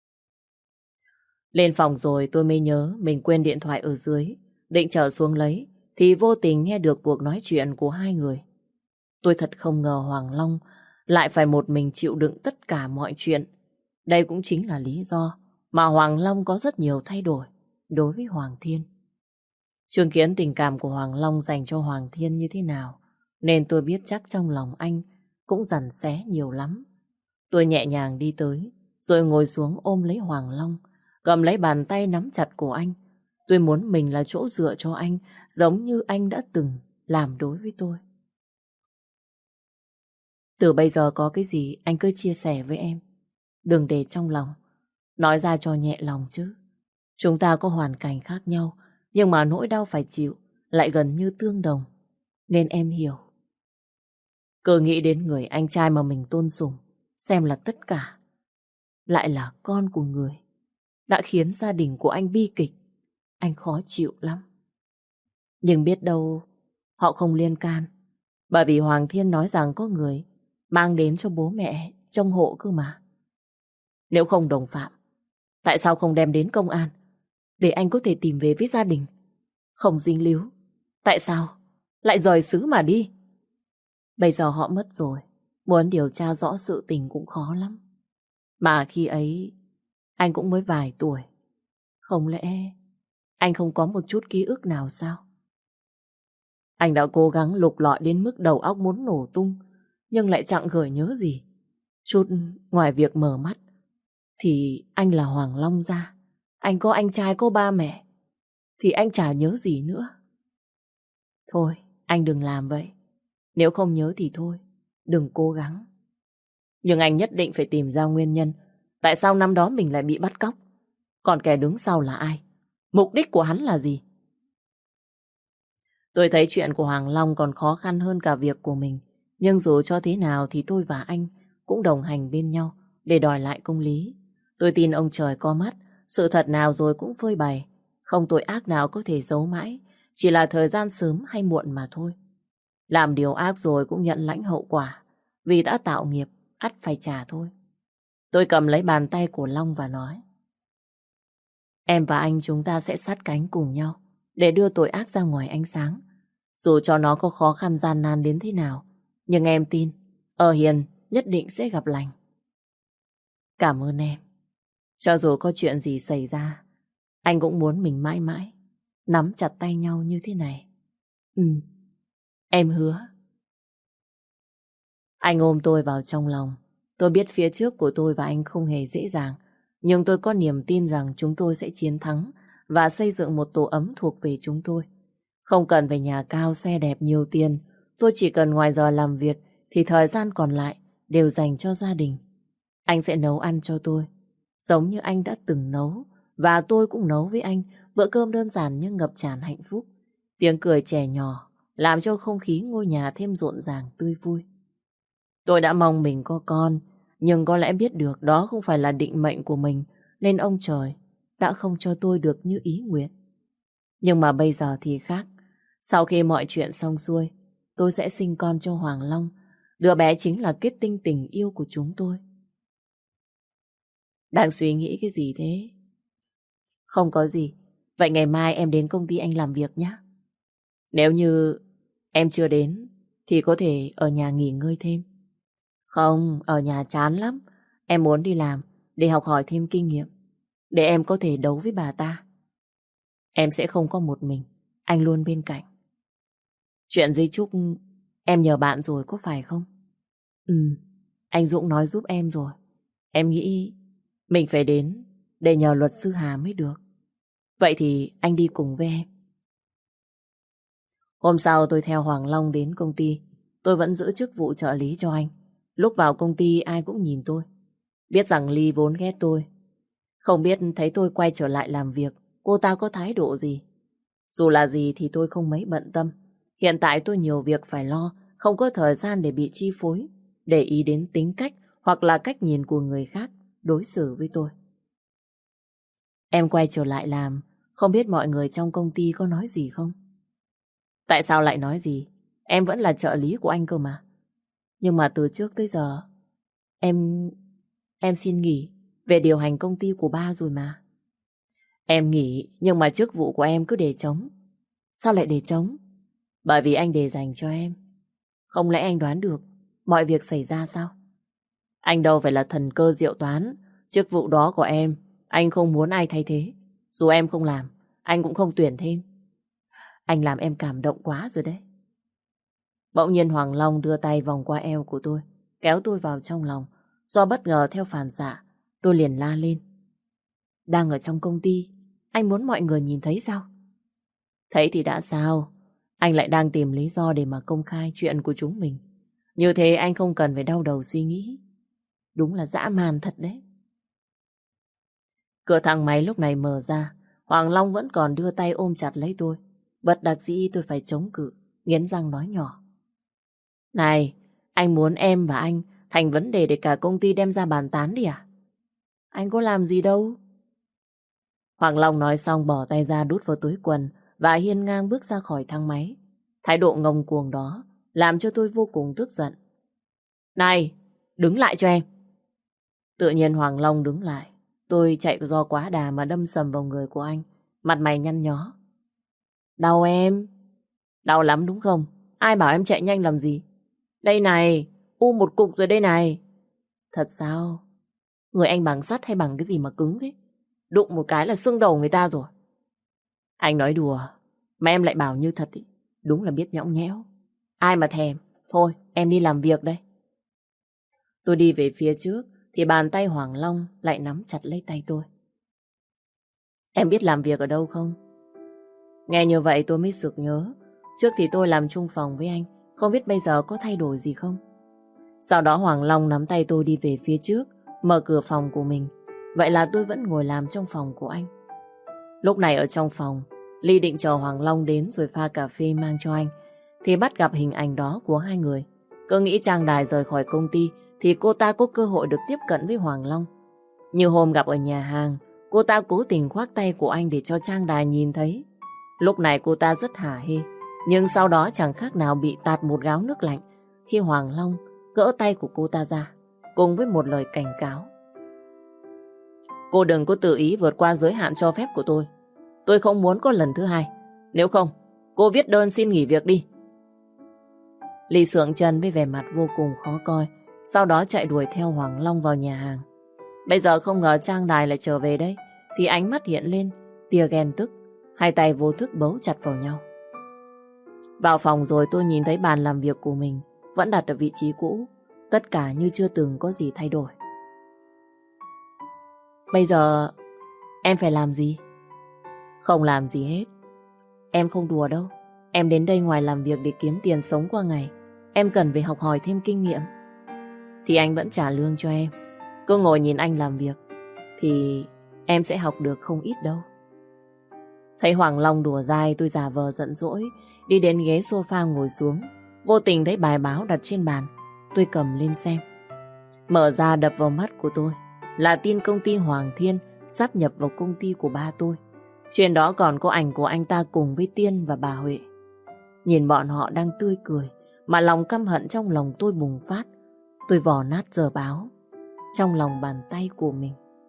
S1: Lên phòng rồi tôi mới nhớ mình quên điện thoại ở dưới. Định trở xuống lấy thì vô tình nghe được cuộc nói chuyện của hai người. Tôi thật không ngờ Hoàng Long lại phải một mình chịu đựng tất cả mọi chuyện. Đây cũng chính là lý do mà Hoàng Long có rất nhiều thay đổi đối với Hoàng Thiên. Chứng kiến tình cảm của Hoàng Long dành cho Hoàng Thiên như thế nào, nên tôi biết chắc trong lòng anh cũng dằn xé nhiều lắm. Tôi nhẹ nhàng đi tới, rồi ngồi xuống ôm lấy Hoàng Long, cầm lấy bàn tay nắm chặt của anh. Tôi muốn mình là chỗ dựa cho anh, giống như anh đã từng làm đối với tôi. Từ bây giờ có cái gì anh cứ chia sẻ với em. đừng để trong lòng. Nói ra cho nhẹ lòng chứ. Chúng ta có hoàn cảnh khác nhau, nhưng mà nỗi đau phải chịu lại gần như tương đồng. Nên em hiểu. Cứ nghĩ đến người anh trai mà mình tôn sùng, xem là tất cả, lại là con của người, đã khiến gia đình của anh bi kịch. Anh khó chịu lắm. Nhưng biết đâu họ không liên can. Bởi vì Hoàng Thiên nói rằng có người mang đến cho bố mẹ trông hộ cơ mà. Nếu không đồng phạm, tại sao không đem đến công an để anh có thể tìm về với gia đình? Không dính líu, tại sao lại rời xứ mà đi? Bây giờ họ mất rồi, muốn điều tra rõ sự tình cũng khó lắm. Mà khi ấy anh cũng mới vài tuổi. Không lẽ anh không có một chút ký ức nào sao? Anh đã cố gắng lục lọi đến mức đầu óc muốn nổ tung, nhưng lại chẳng gợi nhớ gì. Chút ngoài việc mở mắt thì anh là Hoàng Long ra. Anh có anh trai, có ba mẹ, thì anh chả nhớ gì nữa. Thôi, anh đừng làm vậy. Nếu không nhớ thì thôi, đừng cố gắng. Nhưng anh nhất định phải tìm ra nguyên nhân. Tại sao năm đó mình lại bị bắt cóc? Còn kẻ đứng sau là ai? Mục đích của hắn là gì? Tôi thấy chuyện của Hoàng Long còn khó khăn hơn cả việc của mình. Nhưng dù cho thế nào thì tôi và anh cũng đồng hành bên nhau để đòi lại công lý. Tôi tin ông trời có mắt, sự thật nào rồi cũng phơi bày. Không tội ác nào có thể giấu mãi, chỉ là thời gian sớm hay muộn mà thôi. Làm điều ác rồi cũng nhận lãnh hậu quả, vì đã tạo nghiệp, ắt phải trả thôi. Tôi cầm lấy bàn tay của Long và nói: em và anh chúng ta sẽ sát cánh cùng nhau để đưa tội ác ra ngoài ánh sáng. Dù cho nó có khó khăn gian nan đến thế nào, nhưng em tin ở hiền nhất định sẽ gặp lành. Cảm ơn em. Cho dù có chuyện gì xảy ra, anh cũng muốn mình mãi mãi nắm chặt tay nhau như thế này. Ừ, em hứa. Anh ôm tôi vào trong lòng. Tôi biết phía trước của tôi và anh không hề dễ dàng, nhưng tôi có niềm tin rằng chúng tôi sẽ chiến thắng và xây dựng một tổ ấm thuộc về chúng tôi. Không cần về nhà cao, xe đẹp, nhiều tiền. Tôi chỉ cần ngoài giờ làm việc thì thời gian còn lại đều dành cho gia đình. Anh sẽ nấu ăn cho tôi, giống như anh đã từng nấu, và tôi cũng nấu với anh bữa cơm đơn giản nhưng ngập tràn hạnh phúc. Tiếng cười trẻ nhỏ làm cho không khí ngôi nhà thêm rộn ràng tươi vui. Tôi đã mong mình có con, nhưng có lẽ biết được đó không phải là định mệnh của mình, nên ông trời đã không cho tôi được như ý nguyện. Nhưng mà bây giờ thì khác. Sau khi mọi chuyện xong xuôi, tôi sẽ sinh con cho Hoàng Long. Đứa bé chính là kết tinh tình yêu của chúng tôi. Đang suy nghĩ cái gì thế? Không có gì. Vậy ngày mai em đến công ty anh làm việc nhé. Nếu như em chưa đến thì có thể ở nhà nghỉ ngơi thêm. Không, ở nhà chán lắm. Em muốn đi làm để học hỏi thêm kinh nghiệm, để em có thể đấu với bà ta. Em sẽ không có một mình, anh luôn bên cạnh. Chuyện di chúc em nhờ bạn rồi có phải không? Ừ, anh Dũng nói giúp em rồi. Em nghĩ mình phải đến để nhờ luật sư Hà mới được. Vậy thì anh đi cùng với em. Hôm sau tôi theo Hoàng Long đến công ty. Tôi vẫn giữ chức vụ trợ lý cho anh. Lúc vào công ty ai cũng nhìn tôi. Biết rằng Ly vốn ghét tôi. Không biết thấy tôi quay trở lại làm việc, cô ta có thái độ gì. Dù là gì thì tôi không mấy bận tâm. Hiện tại tôi nhiều việc phải lo, không có thời gian để bị chi phối, để ý đến tính cách hoặc là cách nhìn của người khác đối xử với tôi. Em quay trở lại làm, không biết mọi người trong công ty có nói gì không? Tại sao lại nói gì? Em vẫn là trợ lý của anh cơ mà. Nhưng mà từ trước tới giờ, em... em xin nghỉ về điều hành công ty của ba rồi mà. Em nghỉ, nhưng mà chức vụ của em cứ để trống. Sao lại để trống? Bởi vì anh để dành cho em. Không lẽ anh đoán được mọi việc xảy ra sao? Anh đâu phải là thần cơ diệu toán. Chức vụ đó của em, anh không muốn ai thay thế. Dù em không làm, anh cũng không tuyển thêm. Anh làm em cảm động quá rồi đấy. Bỗng nhiên Hoàng Long đưa tay vòng qua eo của tôi, kéo tôi vào trong lòng. Do bất ngờ theo phản xạ, tôi liền la lên. Đang ở trong công ty, anh muốn mọi người nhìn thấy sao? Thấy thì đã sao? Anh lại đang tìm lý do để mà công khai chuyện của chúng mình. Như thế anh không cần phải đau đầu suy nghĩ. Đúng là dã man thật đấy. Cửa thang máy lúc này mở ra. Hoàng Long vẫn còn đưa tay ôm chặt lấy tôi. Bất đắc dĩ tôi phải chống cự, nghiến răng nói nhỏ. Này, anh muốn em và anh thành vấn đề để cả công ty đem ra bàn tán đi à? Anh có làm gì đâu. Hoàng Long nói xong bỏ tay ra đút vào túi quần và hiên ngang bước ra khỏi thang máy. Thái độ ngông cuồng đó làm cho tôi vô cùng tức giận. Này, đứng lại cho em. Tự nhiên Hoàng Long đứng lại. Tôi chạy do quá đà mà đâm sầm vào người của anh. Mặt mày nhăn nhó. Đau em. Đau lắm đúng không? Ai bảo em chạy nhanh làm gì? Đây này, u một cục rồi đây này. Thật sao? Người anh bằng sắt hay bằng cái gì mà cứng thế? Đụng một cái là xương đầu người ta rồi. Anh nói đùa, mà em lại bảo như thật ý. Đúng là biết nhõng nhẽo. Ai mà thèm. Thôi, em đi làm việc đây. Tôi đi về phía trước thì bàn tay Hoàng Long lại nắm chặt lấy tay tôi. Em biết làm việc ở đâu không? Nghe như vậy tôi mới sực nhớ. Trước thì tôi làm chung phòng với anh, không biết bây giờ có thay đổi gì không? Sau đó Hoàng Long nắm tay tôi đi về phía trước, mở cửa phòng của mình. Vậy là tôi vẫn ngồi làm trong phòng của anh. Lúc này ở trong phòng, Ly định chờ Hoàng Long đến rồi pha cà phê mang cho anh, thì bắt gặp hình ảnh đó của hai người. Cứ nghĩ Trang Đài rời khỏi công ty thì cô ta có cơ hội được tiếp cận với Hoàng Long. Như hôm gặp ở nhà hàng, cô ta cố tình khoác tay của anh để cho Trang Đài nhìn thấy. Lúc này cô ta rất hả hê, nhưng sau đó chẳng khác nào bị tạt một gáo nước lạnh khi Hoàng Long gỡ tay của cô ta ra, cùng với một lời cảnh cáo. Cô đừng có tự ý vượt qua giới hạn cho phép của tôi. Tôi không muốn có lần thứ hai. Nếu không, cô viết đơn xin nghỉ việc đi. Ly sượng chân với vẻ mặt vô cùng khó coi, sau đó chạy đuổi theo Hoàng Long vào nhà hàng. Bây giờ không ngờ Trang Đài lại trở về đây, thì ánh mắt hiện lên tia ghen tức, hai tay vô thức bấu chặt vào nhau. Vào phòng rồi tôi nhìn thấy bàn làm việc của mình vẫn đặt ở vị trí cũ, tất cả như chưa từng có gì thay đổi. Bây giờ em phải làm gì? Không làm gì hết. Em không đùa đâu. Em đến đây ngoài làm việc để kiếm tiền sống qua ngày. Em cần phải học hỏi thêm kinh nghiệm. Thì anh vẫn trả lương cho em. Cứ ngồi nhìn anh làm việc thì em sẽ học được không ít đâu. Thấy Hoàng Long đùa dai, tôi giả vờ giận dỗi, đi đến ghế sofa ngồi xuống. Vô tình thấy bài báo đặt trên bàn. Tôi cầm lên xem. Mở ra đập vào mắt của tôi là tin công ty Hoàng Thiên sáp nhập vào công ty của ba tôi. Trên đó còn có ảnh của anh ta cùng với Tiên và bà Huệ. Nhìn bọn họ đang tươi cười mà lòng căm hận trong lòng tôi bùng phát. Tôi vò nát tờ báo trong lòng bàn tay của mình.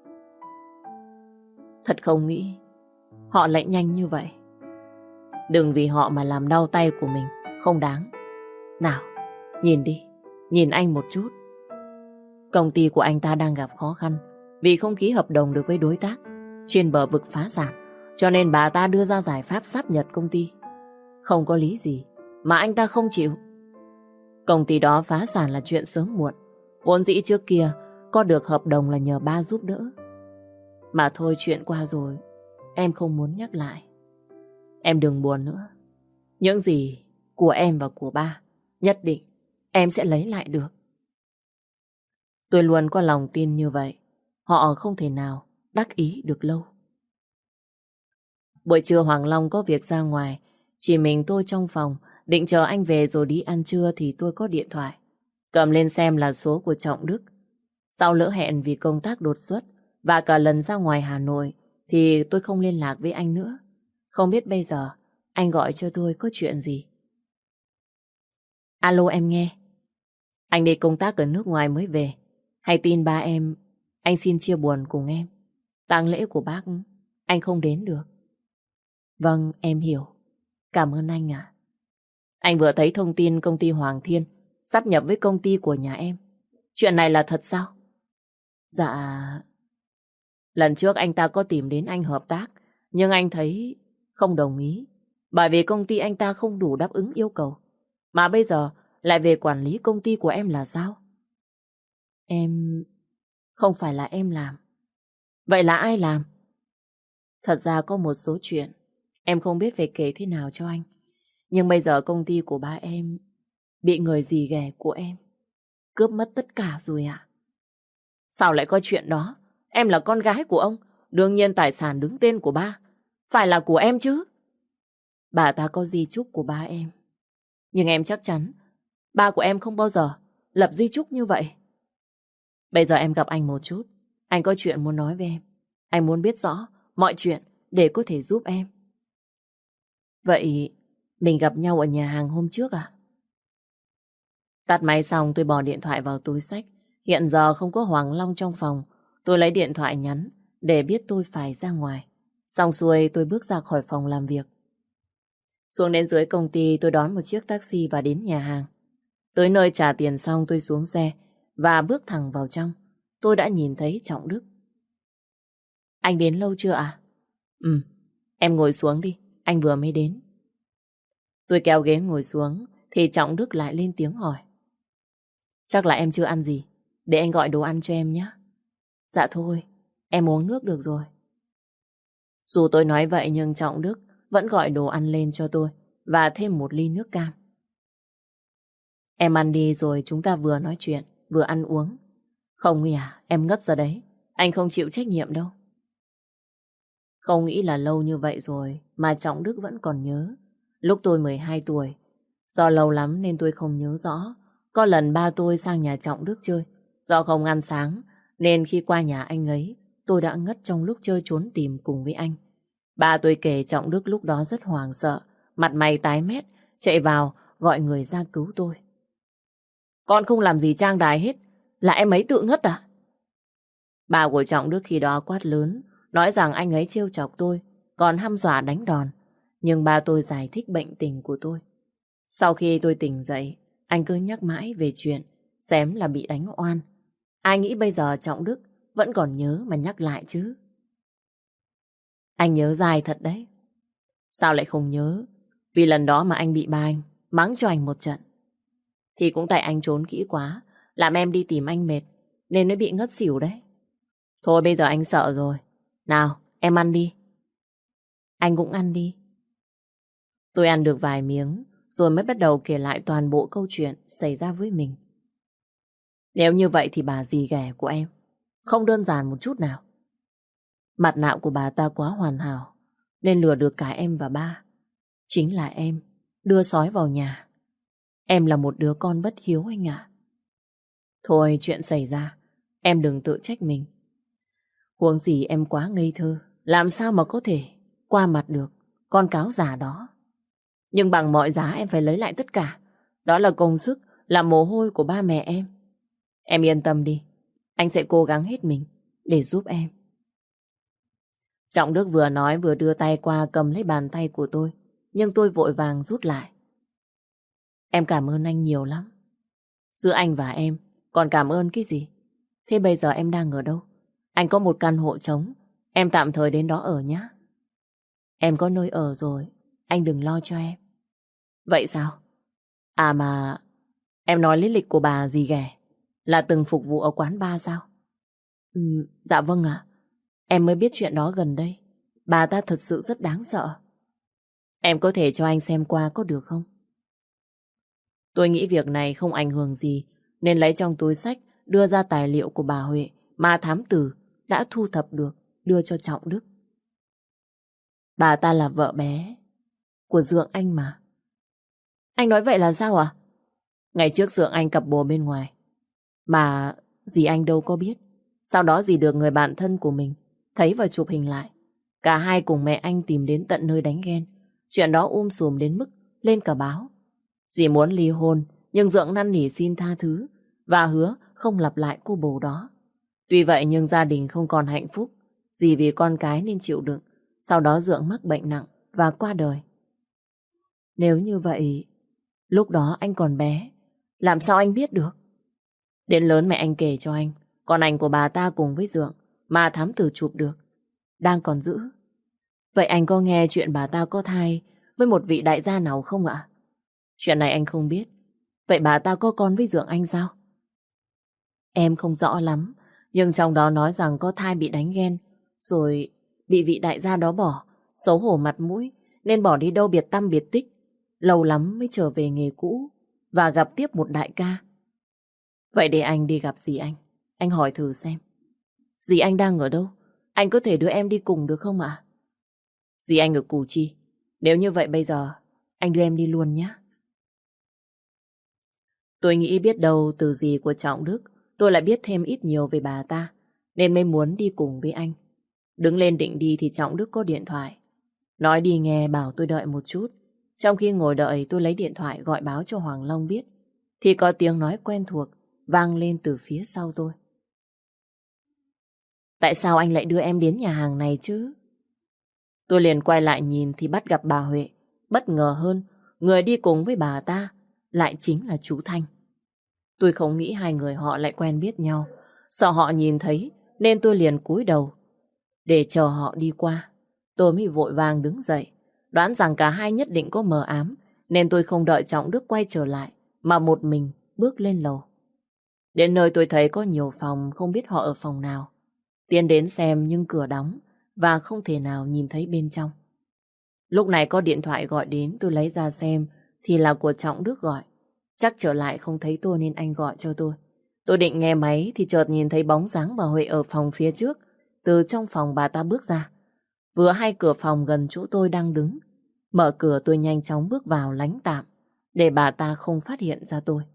S1: Thật không nghĩ họ lại nhanh như vậy. Đừng vì họ mà làm đau tay của mình. Không đáng. Nào, nhìn đi, nhìn anh một chút. Công ty của anh ta đang gặp khó khăn vì không ký hợp đồng được với đối tác, trên bờ vực phá sản, cho nên bà ta đưa ra giải pháp sáp nhập công ty. Không có lý gì mà anh ta không chịu. Công ty đó phá sản là chuyện sớm muộn. Vốn dĩ trước kia có được hợp đồng là nhờ ba giúp đỡ. Mà thôi, chuyện qua rồi, em không muốn nhắc lại. Em đừng buồn nữa. Những gì của em và của ba nhất định em sẽ lấy lại được. Tôi luôn có lòng tin như vậy. Họ không thể nào đắc ý được lâu. Buổi trưa Hoàng Long có việc ra ngoài, chỉ mình tôi trong phòng. Định chờ anh về rồi đi ăn trưa thì tôi có điện thoại. Cầm lên xem là số của Trọng Đức. Sau lỡ hẹn vì công tác đột xuất và cả lần ra ngoài Hà Nội thì tôi không liên lạc với anh nữa. Không biết bây giờ anh gọi cho tôi có chuyện gì. Alo, em nghe. Anh đi công tác ở nước ngoài mới về. Hay tin ba em, anh xin chia buồn cùng em. Tang lễ của bác anh không đến được. Vâng, em hiểu. Cảm ơn anh ạ. Anh vừa thấy thông tin công ty Hoàng Thiên sáp nhập với công ty của nhà em. Chuyện này là thật sao? Dạ... Lần trước anh ta có tìm đến anh hợp tác, nhưng anh thấy không đồng ý. Bởi vì công ty anh ta không đủ đáp ứng yêu cầu. Mà bây giờ lại về quản lý công ty của em là sao? Em... Không phải là em làm. Vậy là ai làm? Thật ra có một số chuyện em không biết phải kể thế nào cho anh. Nhưng bây giờ công ty của ba em bị người dì ghẻ của em cướp mất tất cả rồi ạ. Sao lại có chuyện đó? Em là con gái của ông, Đương nhiên tài sản đứng tên của ba phải là của em chứ. Bà ta có di chúc của ba em. Nhưng em chắc chắn ba của em không bao giờ lập di chúc như vậy. Bây giờ em gặp anh một chút. Anh có chuyện muốn nói với em. Anh muốn biết rõ mọi chuyện để có thể giúp em. Vậy mình gặp nhau ở nhà hàng hôm trước à? Tắt máy xong tôi bỏ điện thoại vào túi xách. Hiện giờ không có Hoàng Long trong phòng. Tôi lấy điện thoại nhắn để biết tôi phải ra ngoài. Xong xuôi tôi bước ra khỏi phòng làm việc. Xuống đến dưới công ty tôi đón một chiếc taxi và đến nhà hàng. Tới nơi trả tiền xong tôi xuống xe và bước thẳng vào trong. Tôi đã nhìn thấy Trọng Đức. Anh đến lâu chưa ạ? Ừ, em ngồi xuống đi, anh vừa mới đến. Tôi kéo ghế ngồi xuống thì Trọng Đức lại lên tiếng hỏi. Chắc là em chưa ăn gì, để anh gọi đồ ăn cho em nhé. Dạ thôi, em uống nước được rồi. Dù tôi nói vậy nhưng Trọng Đức vẫn gọi đồ ăn lên cho tôi và thêm một ly nước cam. Em ăn đi rồi chúng ta vừa nói chuyện, vừa ăn uống. Không nghĩ à, em ngất ra đấy. Anh không chịu trách nhiệm đâu. Không nghĩ là lâu như vậy rồi mà Trọng Đức vẫn còn nhớ. Lúc tôi mười hai tuổi, do lâu lắm nên tôi không nhớ rõ. Có lần ba tôi sang nhà Trọng Đức chơi. Do không ăn sáng nên khi qua nhà anh ấy, tôi đã ngất trong lúc chơi trốn tìm cùng với anh. Ba tôi kể Trọng Đức lúc đó rất hoảng sợ, mặt mày tái mét, chạy vào gọi người ra cứu tôi. Con không làm gì trang đài hết, là em ấy tự ngất à? Bà của Trọng Đức khi đó quát lớn, nói rằng anh ấy trêu chọc tôi, còn hăm dọa đánh đòn. Nhưng ba tôi giải thích bệnh tình của tôi. Sau khi tôi tỉnh dậy, anh cứ nhắc mãi về chuyện xém là bị đánh oan. Ai nghĩ bây giờ Trọng Đức vẫn còn nhớ mà nhắc lại chứ. Anh nhớ dài thật đấy. Sao lại không nhớ? Vì lần đó mà anh bị ba anh mắng cho anh một trận. Thì cũng tại anh trốn kỹ quá, làm em đi tìm anh mệt, nên mới bị ngất xỉu đấy. Thôi bây giờ anh sợ rồi. Nào, em ăn đi. Anh cũng ăn đi. Tôi ăn được vài miếng, rồi mới bắt đầu kể lại toàn bộ câu chuyện xảy ra với mình. Nếu như vậy thì bà dì ghẻ của em không đơn giản một chút nào. Mặt nạ của bà ta quá hoàn hảo, nên lừa được cả em và ba. Chính là em đưa sói vào nhà. Em là một đứa con bất hiếu anh ạ. Thôi chuyện xảy ra, em đừng tự trách mình. Huống gì em quá ngây thơ, làm sao mà có thể qua mặt được con cáo già đó. Nhưng bằng mọi giá em phải lấy lại tất cả. Đó là công sức, là mồ hôi của ba mẹ em. Em yên tâm đi, anh sẽ cố gắng hết mình để giúp em. Trọng Đức vừa nói vừa đưa tay qua cầm lấy bàn tay của tôi, nhưng tôi vội vàng rút lại. Em cảm ơn anh nhiều lắm. Giữa anh và em, còn cảm ơn cái gì? Thế bây giờ em đang ở đâu? Anh có một căn hộ trống, em tạm thời đến đó ở nhé. Em có nơi ở rồi, anh đừng lo cho em. Vậy sao? À mà, em nói lý lịch của bà gì ghẻ, là từng phục vụ ở quán bar sao? Ừ, dạ vâng ạ. Em mới biết chuyện đó gần đây. Bà ta thật sự rất đáng sợ. Em có thể cho anh xem qua có được không? Tôi nghĩ việc này không ảnh hưởng gì, nên lấy trong túi xách đưa ra tài liệu của bà Huệ mà thám tử đã thu thập được, đưa cho Trọng Đức. Bà ta là vợ bé của Dượng anh mà. Anh nói vậy là sao à? Ngày trước Dượng anh cặp bồ bên ngoài, mà dì anh đâu có biết. Sau đó dì được người bạn thân của mình thấy và chụp hình lại. Cả hai cùng mẹ anh tìm đến tận nơi đánh ghen. Chuyện đó um sùm đến mức lên cả báo. Dì muốn ly hôn, nhưng Dượng năn nỉ xin tha thứ và hứa không lặp lại cô bồ đó. Tuy vậy nhưng gia đình không còn hạnh phúc. Dì vì con cái nên chịu đựng. Sau đó Dượng mắc bệnh nặng và qua đời. Nếu như vậy, lúc đó anh còn bé, làm sao anh biết được? Đến lớn mẹ anh kể cho anh, con ảnh của bà ta cùng với Dượng mà thám tử chụp được đang còn giữ. Vậy anh có nghe chuyện bà ta có thai với một vị đại gia nào không ạ? Chuyện này anh không biết. Vậy bà ta có con với Dượng anh sao? Em không rõ lắm, nhưng trong đó nói rằng có thai bị đánh ghen, rồi bị vị đại gia đó bỏ, xấu hổ mặt mũi, nên bỏ đi đâu biệt tăm biệt tích. Lâu lắm mới trở về nghề cũ và gặp tiếp một đại ca. Vậy để anh đi gặp dì anh. Anh hỏi thử xem dì anh đang ở đâu. anh có thể đưa em đi cùng được không ạ? Dì anh ở Củ Chi. Nếu như vậy bây giờ, anh đưa em đi luôn nhé. Tôi nghĩ biết đâu từ dì của Trọng Đức, tôi lại biết thêm ít nhiều về bà ta, nên mới muốn đi cùng với anh. Đứng lên định đi thì Trọng Đức có điện thoại. Nói đi nghe bảo tôi đợi một chút. Trong khi ngồi đợi tôi lấy điện thoại gọi báo cho Hoàng Long biết. Thì có tiếng nói quen thuộc vang lên từ phía sau tôi. Tại sao anh lại đưa em đến nhà hàng này chứ? Tôi liền quay lại nhìn thì bắt gặp bà Huệ. Bất ngờ hơn, người đi cùng với bà ta lại chính là chú Thanh. Tôi không nghĩ hai người họ lại quen biết nhau. Sợ họ nhìn thấy nên tôi liền cúi đầu để chờ họ đi qua. Tôi mới vội vàng đứng dậy, đoán rằng cả hai nhất định có mờ ám, nên tôi không đợi Trọng Đức quay trở lại, mà một mình bước lên lầu. Đến nơi tôi thấy có nhiều phòng, không biết họ ở phòng nào. Tiến đến xem nhưng cửa đóng, và không thể nào nhìn thấy bên trong. Lúc này có điện thoại gọi đến, tôi lấy ra xem, thì là của Trọng Đức gọi. Chắc trở lại không thấy tôi nên anh gọi cho tôi. Tôi định nghe máy thì chợt nhìn thấy bóng dáng bà Huệ ở phòng phía trước. Từ trong phòng bà ta bước ra. Vừa hay cửa phòng gần chỗ tôi đang đứng. Mở cửa tôi nhanh chóng bước vào lánh tạm, để bà ta không phát hiện ra tôi.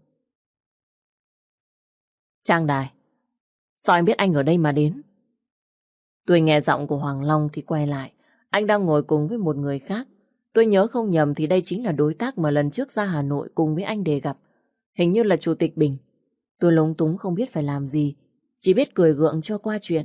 S1: Trang Đài, sao anh biết anh ở đây mà đến? Tôi nghe giọng của Hoàng Long thì quay lại. Anh đang ngồi cùng với một người khác. Tôi nhớ không nhầm thì đây chính là đối tác mà lần trước ra Hà Nội cùng với anh để gặp. Hình như là Chủ tịch Bình. Tôi lúng túng không biết phải làm gì, chỉ biết cười gượng cho qua chuyện.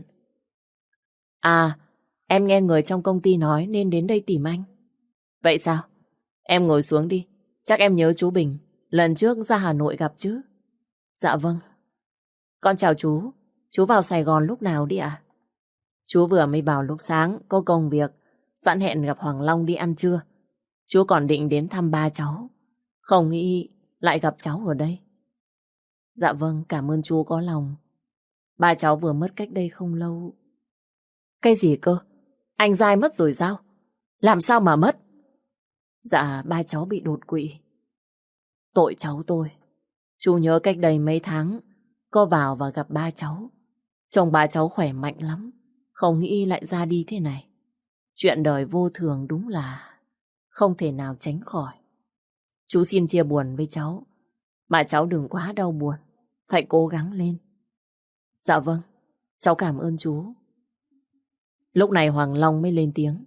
S1: À, em nghe người trong công ty nói nên đến đây tìm anh. Vậy sao? Em ngồi xuống đi. Chắc em nhớ chú Bình lần trước ra Hà Nội gặp chứ? Dạ vâng. Con chào chú. Chú vào Sài Gòn lúc nào đi ạ? Chú vừa mới vào lúc sáng, có công việc, sẵn hẹn gặp Hoàng Long đi ăn trưa. Chú còn định đến thăm ba cháu, không nghĩ lại gặp cháu ở đây. Dạ vâng, cảm ơn chú có lòng. Ba cháu vừa mất cách đây không lâu. Cái gì cơ? Anh dai mất rồi sao? Làm sao mà mất? Dạ, ba cháu bị đột quỵ. Tội cháu tôi. Chú nhớ cách đây mấy tháng có vào và gặp ba cháu. Chồng ba cháu khỏe mạnh lắm, không nghĩ lại ra đi thế này. Chuyện đời vô thường đúng là không thể nào tránh khỏi. Chú xin chia buồn với cháu, mà cháu đừng quá đau buồn, phải cố gắng lên. Dạ vâng, cháu cảm ơn chú. Lúc này Hoàng Long mới lên tiếng.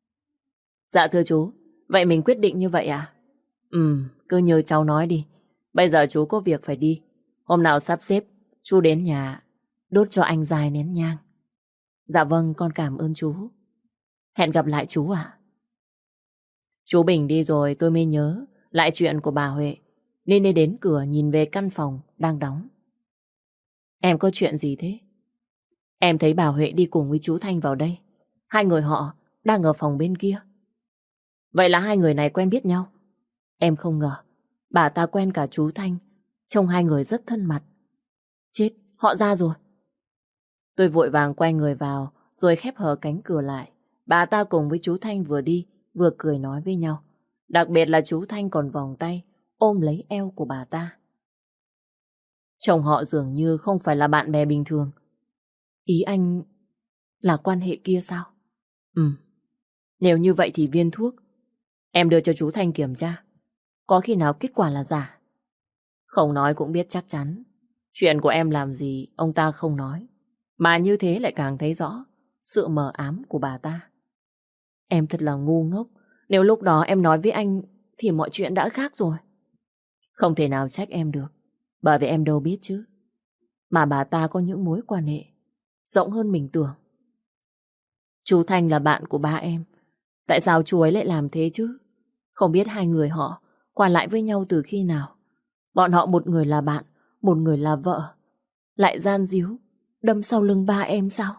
S1: Dạ thưa chú, vậy mình quyết định như vậy à? Ừ, cứ như cháu nói đi. Bây giờ chú có việc phải đi. Hôm nào sắp xếp, chú đến nhà đốt cho anh dài nén nhang. Dạ vâng, con cảm ơn chú. Hẹn gặp lại chú ạ. Chú Bình đi rồi tôi mới nhớ lại chuyện của bà Huệ, nên đi đến cửa nhìn về căn phòng đang đóng. Em có chuyện gì thế? Em thấy bà Huệ đi cùng với chú Thanh vào đây. Hai người họ đang ở phòng bên kia. Vậy là hai người này quen biết nhau? Em không ngờ bà ta quen cả chú Thanh. Trông hai người rất thân mật. Chết, họ ra rồi. Tôi vội vàng quay người vào rồi khép hờ cánh cửa lại. Bà ta cùng với chú Thanh vừa đi vừa cười nói với nhau. Đặc biệt là chú Thanh còn vòng tay ôm lấy eo của bà ta. Chồng họ dường như không phải là bạn bè bình thường. Ý anh là quan hệ kia sao? Ừ. Nếu như vậy thì viên thuốc em đưa cho chú Thanh kiểm tra, có khi nào kết quả là giả? Không nói cũng biết chắc chắn. Chuyện của em làm gì ông ta không nói, mà như thế lại càng thấy rõ sự mờ ám của bà ta. Em thật là ngu ngốc. Nếu lúc đó em nói với anh thì mọi chuyện đã khác rồi. Không thể nào trách em được, bởi vì em đâu biết chứ. Mà bà ta có những mối quan hệ rộng hơn mình tưởng. Chú Thanh là bạn của ba em. Tại sao chú ấy lại làm thế chứ? Không biết hai người họ qua lại với nhau từ khi nào. Bọn họ một người là bạn, một người là vợ, lại gian díu đâm sau lưng ba em sao?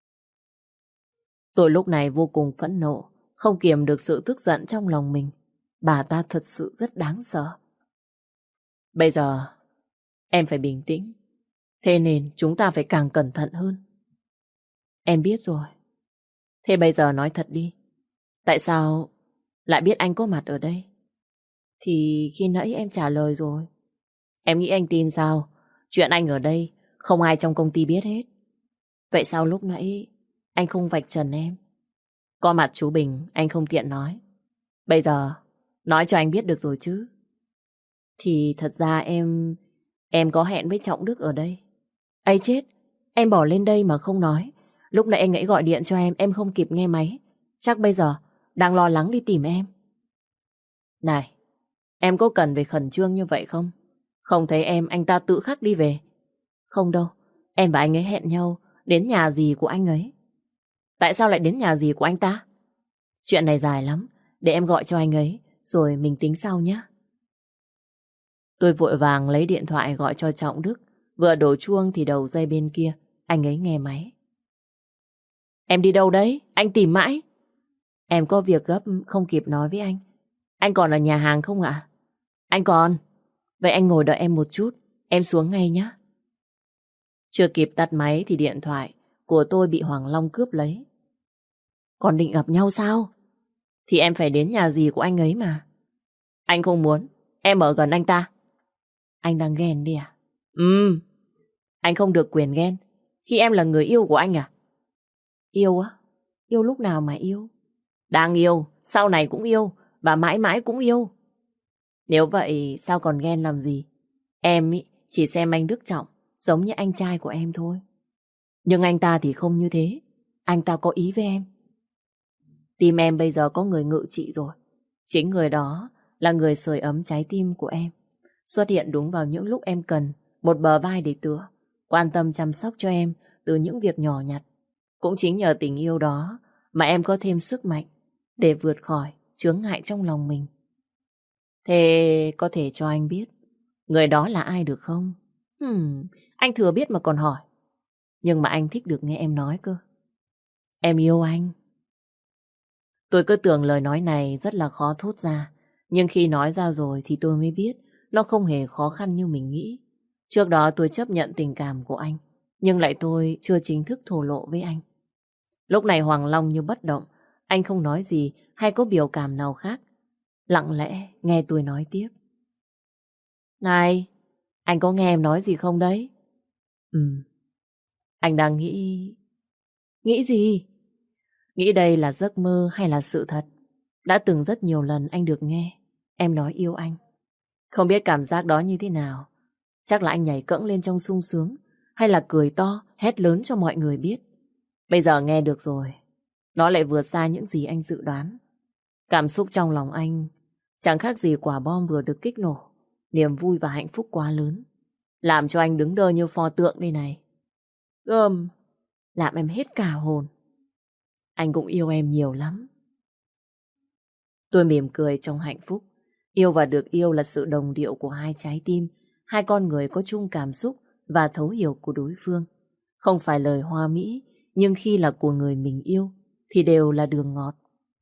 S1: Tôi lúc này vô cùng phẫn nộ, không kiềm được sự tức giận trong lòng mình. Bà ta thật sự rất đáng sợ. Bây giờ em phải bình tĩnh, thế nên chúng ta phải càng cẩn thận hơn. Em biết rồi. Thế bây giờ nói thật đi, tại sao lại biết anh có mặt ở đây? Thì khi nãy em trả lời rồi. Em nghĩ anh tin sao? Chuyện anh ở đây không ai trong công ty biết hết. Vậy sao lúc nãy anh không vạch trần em. Có mặt chú Bình, anh không tiện nói. Bây giờ, nói cho anh biết được rồi chứ. Thì thật ra em... Em có hẹn với Trọng Đức ở đây. Ây chết, em bỏ lên đây mà không nói. Lúc nãy anh ấy gọi điện cho em, em không kịp nghe máy. Chắc bây giờ đang lo lắng đi tìm em. Này, em có cần phải khẩn trương như vậy không? Không thấy em, anh ta tự khắc đi về. Không đâu, em và anh ấy hẹn nhau đến nhà dì của anh ấy. Tại sao lại đến nhà dì của anh ta? Chuyện này dài lắm, để em gọi cho anh ấy, rồi mình tính sau nhé. Tôi vội vàng lấy điện thoại gọi cho Trọng Đức. Vừa đổ chuông thì đầu dây bên kia, anh ấy nghe máy. Em đi đâu đấy? Anh tìm mãi. Em có việc gấp không kịp nói với anh. Anh còn ở nhà hàng không ạ? Anh còn. Vậy anh ngồi đợi em một chút, em xuống ngay nhé. Chưa kịp tắt máy thì điện thoại của tôi bị Hoàng Long cướp lấy. Còn định gặp nhau sao? Thì em phải đến nhà dì của anh ấy mà. Anh không muốn em ở gần anh ta. Anh đang ghen đi à? Ừm. Anh không được quyền ghen khi em là người yêu của anh à? Yêu á? Yêu lúc nào mà yêu? Đang yêu, sau này cũng yêu, và mãi mãi cũng yêu. Nếu vậy sao còn ghen làm gì? Em ý, chỉ xem anh Đức Trọng giống như anh trai của em thôi. Nhưng anh ta thì không như thế. Anh ta có ý với em. Tim em bây giờ có người ngự trị rồi. Chính người đó là người sưởi ấm trái tim của em. Xuất hiện đúng vào những lúc em cần một bờ vai để tựa, quan tâm chăm sóc cho em từ những việc nhỏ nhặt. Cũng chính nhờ tình yêu đó mà em có thêm sức mạnh để vượt khỏi chướng ngại trong lòng mình. Thế có thể cho anh biết người đó là ai được không? Hmm, anh thừa biết mà còn hỏi. Nhưng mà anh thích được nghe em nói cơ. Em yêu anh. Tôi cứ tưởng lời nói này rất là khó thốt ra. Nhưng khi nói ra rồi thì tôi mới biết nó không hề khó khăn như mình nghĩ. Trước đó tôi chấp nhận tình cảm của anh, nhưng lại tôi chưa chính thức thổ lộ với anh. Lúc này Hoàng Long như bất động. Anh không nói gì hay có biểu cảm nào khác. Lặng lẽ nghe tôi nói tiếp. Này, anh có nghe em nói gì không đấy? Ừ, anh đang nghĩ... Nghĩ gì? Nghĩ đây là giấc mơ hay là sự thật? Đã từng rất nhiều lần anh được nghe em nói yêu anh. Không biết cảm giác đó như thế nào. Chắc là anh nhảy cẫng lên trong sung sướng, hay là cười to, hét lớn cho mọi người biết. Bây giờ nghe được rồi, nó lại vượt xa những gì anh dự đoán. Cảm xúc trong lòng anh chẳng khác gì quả bom vừa được kích nổ. Niềm vui và hạnh phúc quá lớn, làm cho anh đứng đơ như pho tượng đây này. Gơm, làm em hết cả hồn. Anh cũng yêu em nhiều lắm. Tôi mỉm cười trong hạnh phúc. Yêu và được yêu là sự đồng điệu của hai trái tim. Hai con người có chung cảm xúc và thấu hiểu của đối phương. Không phải lời hoa mỹ, nhưng khi là của người mình yêu thì đều là đường ngọt.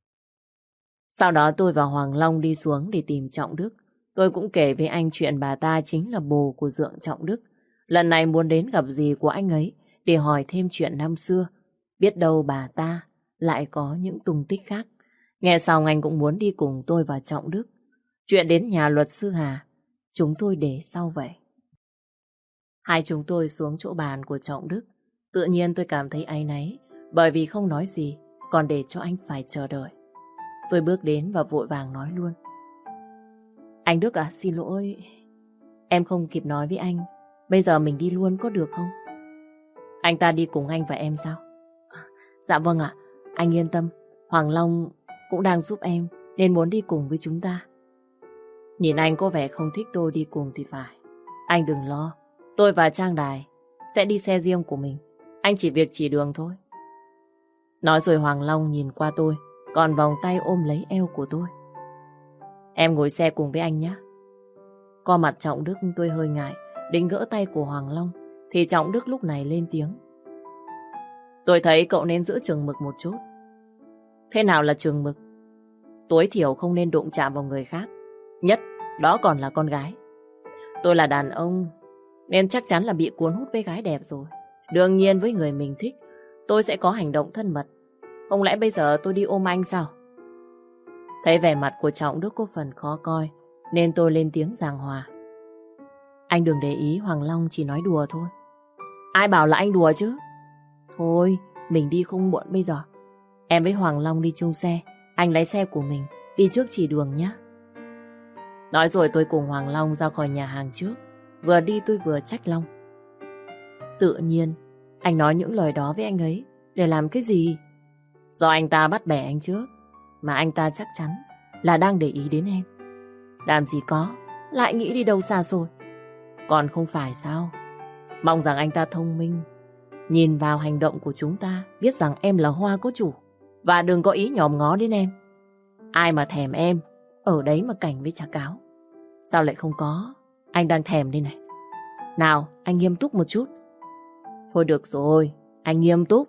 S1: Sau đó tôi và Hoàng Long đi xuống để tìm Trọng Đức. Tôi cũng kể với anh chuyện bà ta chính là bồ của Dượng Trọng Đức. Lần này muốn đến gặp dì của anh ấy để hỏi thêm chuyện năm xưa. Biết đâu bà ta lại có những tung tích khác. Nghe xong anh cũng muốn đi cùng tôi và Trọng Đức. Chuyện đến nhà luật sư Hà, chúng tôi để sau vậy. Hai chúng tôi xuống chỗ bàn của Trọng Đức. Tự nhiên tôi cảm thấy áy náy, bởi vì không nói gì, còn để cho anh phải chờ đợi. Tôi bước đến và vội vàng nói luôn. Anh Đức à, xin lỗi. Em không kịp nói với anh. Bây giờ mình đi luôn có được không? Anh ta đi cùng anh và em sao? Dạ vâng ạ, anh yên tâm. Hoàng Long cũng đang giúp em, nên muốn đi cùng với chúng ta. Nhìn anh có vẻ không thích tôi đi cùng thì phải. Anh đừng lo, tôi và Trang Đài sẽ đi xe riêng của mình. Anh chỉ việc chỉ đường thôi. Nói rồi Hoàng Long nhìn qua tôi, còn vòng tay ôm lấy eo của tôi. Em ngồi xe cùng với anh nhé. Qua mặt Trọng Đức tôi hơi ngại, định gỡ tay của Hoàng Long, thì Trọng Đức lúc này lên tiếng. Tôi thấy cậu nên giữ chừng mực một chút. Thế nào là chừng mực? Tối thiểu không nên đụng chạm vào người khác, nhất đó còn là con gái. Tôi là đàn ông nên chắc chắn là bị cuốn hút với gái đẹp rồi. Đương nhiên với người mình thích tôi sẽ có hành động thân mật. Không lẽ bây giờ tôi đi ôm anh sao? Thấy vẻ mặt của Trọng Đức có phần khó coi, nên tôi lên tiếng giảng hòa. Anh đừng để ý, Hoàng Long chỉ nói đùa thôi. Ai bảo là anh đùa chứ? Thôi, mình đi không muộn bây giờ. Em với Hoàng Long đi chung xe, anh lái xe của mình, đi trước chỉ đường nhé. Nói rồi tôi cùng Hoàng Long ra khỏi nhà hàng trước. Vừa đi tôi vừa trách Long. Tự nhiên, anh nói những lời đó với anh ấy để làm cái gì? Do anh ta bắt bẻ anh trước, mà anh ta chắc chắn là đang để ý đến em. Làm gì có, lại nghĩ đi đâu xa xôi. Còn không phải sao? Mong rằng anh ta thông minh, nhìn vào hành động của chúng ta, biết rằng em là hoa có chủ, và đừng có ý nhòm ngó đến em. Ai mà thèm em, ở đấy mà cảnh với chả cáo. Sao lại không có? Anh đang thèm đây này. Nào, anh nghiêm túc một chút. Thôi được rồi, anh nghiêm túc.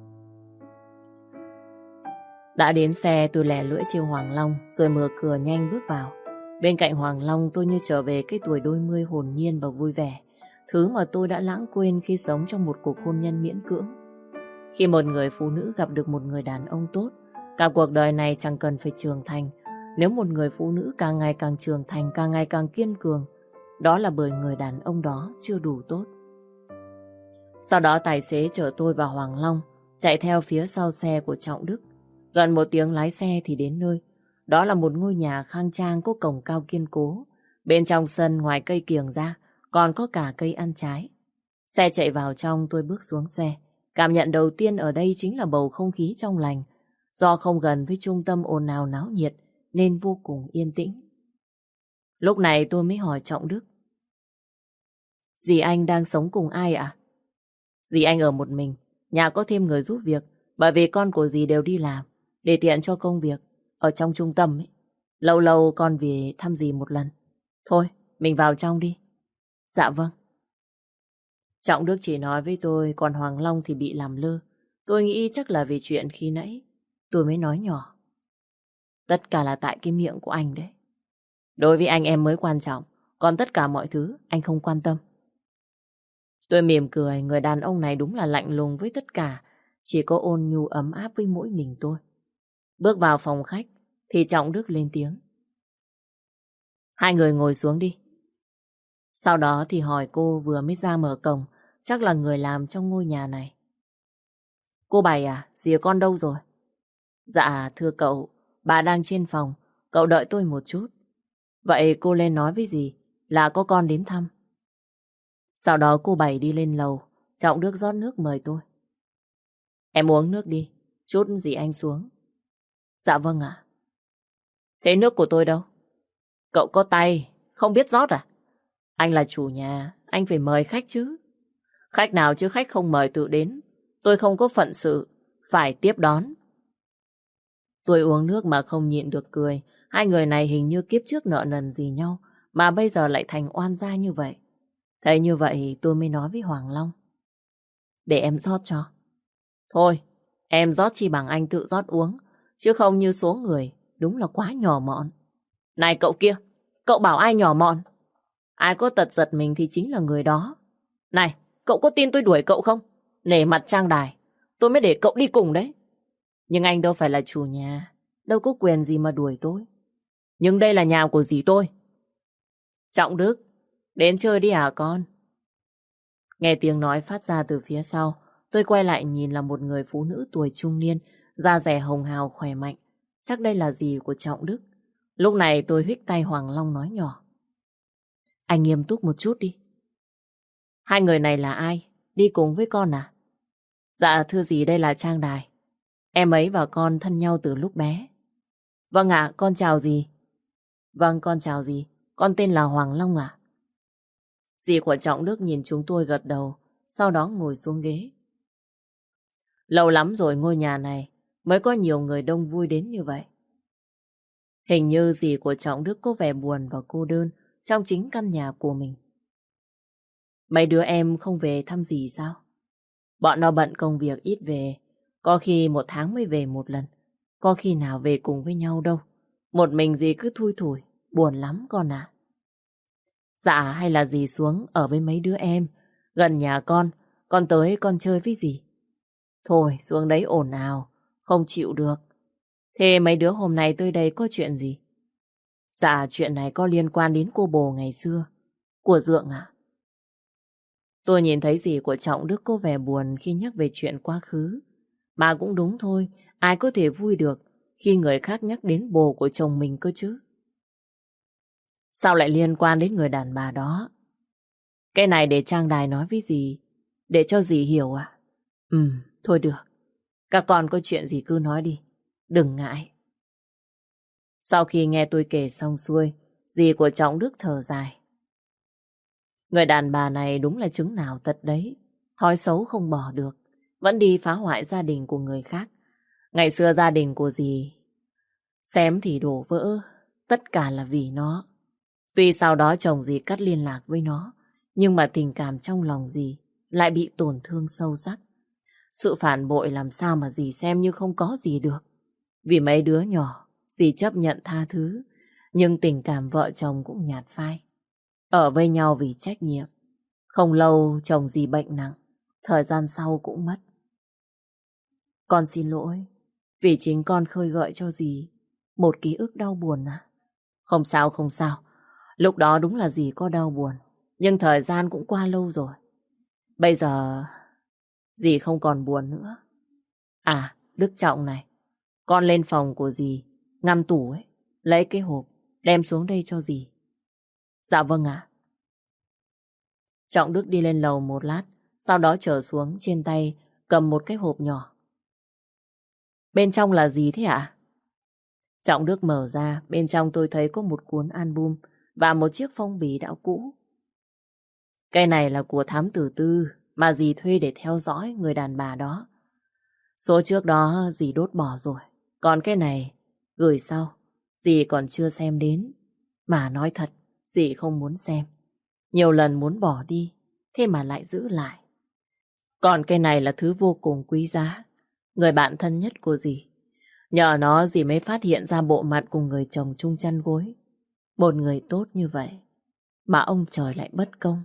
S1: Đã đến xe, tôi lẻ lưỡi chiêu Hoàng Long rồi mở cửa nhanh bước vào. Bên cạnh Hoàng Long tôi như trở về cái tuổi đôi mươi hồn nhiên và vui vẻ, thứ mà tôi đã lãng quên khi sống trong một cuộc hôn nhân miễn cưỡng. Khi một người phụ nữ gặp được một người đàn ông tốt, cả cuộc đời này chẳng cần phải trưởng thành. Nếu một người phụ nữ càng ngày càng trưởng thành, càng ngày càng kiên cường, đó là bởi người đàn ông đó chưa đủ tốt. Sau đó tài xế chở tôi và Hoàng Long chạy theo phía sau xe của Trọng Đức. Gần một tiếng lái xe thì đến nơi. Đó là một ngôi nhà khang trang có cổng cao kiên cố. Bên trong sân ngoài cây kiểng ra còn có cả cây ăn trái. Xe chạy vào trong, tôi bước xuống xe. Cảm nhận đầu tiên ở đây chính là bầu không khí trong lành. Do không gần với trung tâm ồn ào náo nhiệt nên vô cùng yên tĩnh. Lúc này tôi mới hỏi Trọng Đức. Dì anh đang sống cùng ai ạ? Dì anh ở một mình, nhà có thêm người giúp việc, bởi vì con của dì đều đi làm, để tiện cho công việc ở trong trung tâm ấy. Lâu lâu con về thăm dì một lần. Thôi, mình vào trong đi. Dạ vâng. Trọng Đức chỉ nói với tôi, còn Hoàng Long thì bị làm lơ. Tôi nghĩ chắc là vì chuyện khi nãy, tôi mới nói nhỏ. Tất cả là tại cái miệng của anh đấy. Đối với anh em mới quan trọng, còn tất cả mọi thứ anh không quan tâm. Tôi mỉm cười, người đàn ông này đúng là lạnh lùng với tất cả, chỉ có ôn nhu ấm áp với mỗi mình tôi. Bước vào phòng khách thì Trọng Đức lên tiếng. Hai người ngồi xuống đi. Sau đó thì hỏi cô vừa mới ra mở cổng, chắc là người làm trong ngôi nhà này. Cô Bảy à, dì con đâu rồi? Dạ thưa cậu, bà đang trên phòng, cậu đợi tôi một chút. Vậy cô lên nói với dì là có con đến thăm. Sau đó cô Bảy đi lên lầu, Trọng Đức rót nước mời tôi. Em uống nước đi, chút dì anh xuống. Dạ vâng ạ. Thế nước của tôi đâu? Cậu có tay, không biết rót à? Anh là chủ nhà, anh phải mời khách chứ. Khách nào chứ khách không mời tự đến. Tôi không có phận sự, phải tiếp đón. Tôi uống nước mà không nhịn được cười. Hai người này hình như kiếp trước nợ nần gì nhau, mà bây giờ lại thành oan gia như vậy. Thấy như vậy tôi mới nói với Hoàng Long. Để em rót cho. Thôi, em rót chi bằng anh tự rót uống, chứ không như số người, đúng là quá nhỏ mọn. Này cậu kia, cậu bảo ai nhỏ mọn? Ai có tật giật mình thì chính là người đó. Này, cậu có tin tôi đuổi cậu không? Nể mặt trang đài, tôi mới để cậu đi cùng đấy. Nhưng anh đâu phải là chủ nhà, đâu có quyền gì mà đuổi tôi. Nhưng đây là nhà của dì tôi. Trọng Đức, đến chơi đi à con? Nghe tiếng nói phát ra từ phía sau, tôi quay lại nhìn là một người phụ nữ tuổi trung niên, da dẻ hồng hào khỏe mạnh. Chắc đây là dì của Trọng Đức. Lúc này tôi huých tay Hoàng Long nói nhỏ. Anh nghiêm túc một chút đi. Hai người này là ai? Đi cùng với con à? Dạ thưa dì, đây là Trang Đài. Em ấy và con thân nhau từ lúc bé. Vâng ạ, con chào dì. Vâng, con chào dì. Con tên là Hoàng Long ạ. Dì của Trọng Đức nhìn chúng tôi gật đầu, sau đó ngồi xuống ghế. Lâu lắm rồi ngôi nhà này mới có nhiều người đông vui đến như vậy. Hình như dì của Trọng Đức có vẻ buồn và cô đơn trong chính căn nhà của mình. Mấy đứa em không về thăm dì sao? Bọn nó bận công việc ít về, có khi một tháng mới về một lần, có khi nào về cùng với nhau đâu. Một mình dì cứ thui thủi, buồn lắm con à. Dạ hay là dì xuống ở với mấy đứa em, gần nhà con, con tới con chơi với dì. Thôi xuống đấy ồn ào, không chịu được. Thế mấy đứa hôm nay tới đây có chuyện gì? Dạ chuyện này có liên quan đến cô bồ ngày xưa, của Dượng à? Tôi nhìn thấy dì của Trọng Đức có vẻ buồn khi nhắc về chuyện quá khứ. Mà cũng đúng thôi, ai có thể vui được khi người khác nhắc đến bồ của chồng mình cơ chứ. Sao lại liên quan đến người đàn bà đó? Cái này để trang đài nói với dì, để cho dì hiểu à? Ừ, thôi được. Các con có chuyện gì cứ nói đi, đừng ngại. Sau khi nghe tôi kể xong xuôi, dì của Trọng Đức thở dài. Người đàn bà này đúng là trứng nào tật đấy, thói xấu không bỏ được, vẫn đi phá hoại gia đình của người khác. Ngày xưa gia đình của dì xém thì đổ vỡ, tất cả là vì nó. Tuy sau đó chồng dì cắt liên lạc với nó, nhưng mà tình cảm trong lòng dì lại bị tổn thương sâu sắc. Sự phản bội làm sao mà dì xem như không có gì được. Vì mấy đứa nhỏ, dì chấp nhận tha thứ, nhưng tình cảm vợ chồng cũng nhạt phai. Ở với nhau vì trách nhiệm. Không lâu chồng dì bệnh nặng, thời gian sau cũng mất. Con xin lỗi, vì chính con khơi gợi cho dì một ký ức đau buồn à? Không sao, không sao. Lúc đó đúng là dì có đau buồn, nhưng thời gian cũng qua lâu rồi. Bây giờ dì không còn buồn nữa. À, Đức Trọng này, con lên phòng của dì, ngăn tủ ấy, lấy cái hộp, đem xuống đây cho dì. Dạ vâng ạ. Trọng Đức đi lên lầu một lát, sau đó trở xuống trên tay, cầm một cái hộp nhỏ. Bên trong là gì thế ạ? Trọng Đức mở ra, bên trong tôi thấy có một cuốn album và một chiếc phong bì đã cũ. Cái này là của thám tử Tư mà dì thuê để theo dõi người đàn bà đó. Số trước đó dì đốt bỏ rồi. Còn cái này, gửi sau, dì còn chưa xem đến. Mà nói thật, dì không muốn xem. Nhiều lần muốn bỏ đi, thế mà lại giữ lại. Còn cái này là thứ vô cùng quý giá. Người bạn thân nhất của dì. Nhờ nó dì mới phát hiện ra bộ mặt của người chồng chung chăn gối. Một người tốt như vậy, mà ông trời lại bất công.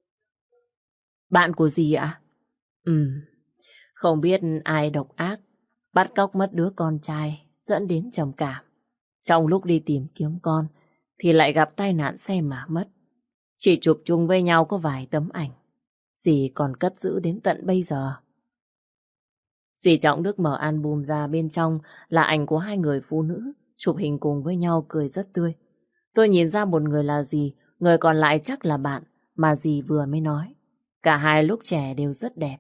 S1: Bạn của dì ạ? Ừ, không biết ai độc ác, bắt cóc mất đứa con trai, dẫn đến trầm cảm. Trong lúc đi tìm kiếm con, thì lại gặp tai nạn xe mà mất. Chỉ chụp chung với nhau có vài tấm ảnh. Dì còn cất giữ đến tận bây giờ. Dì Trọng Đức mở album ra, bên trong là ảnh của hai người phụ nữ chụp hình cùng với nhau cười rất tươi. Tôi nhìn ra một người là dì, người còn lại chắc là bạn mà dì vừa mới nói. Cả hai lúc trẻ đều rất đẹp.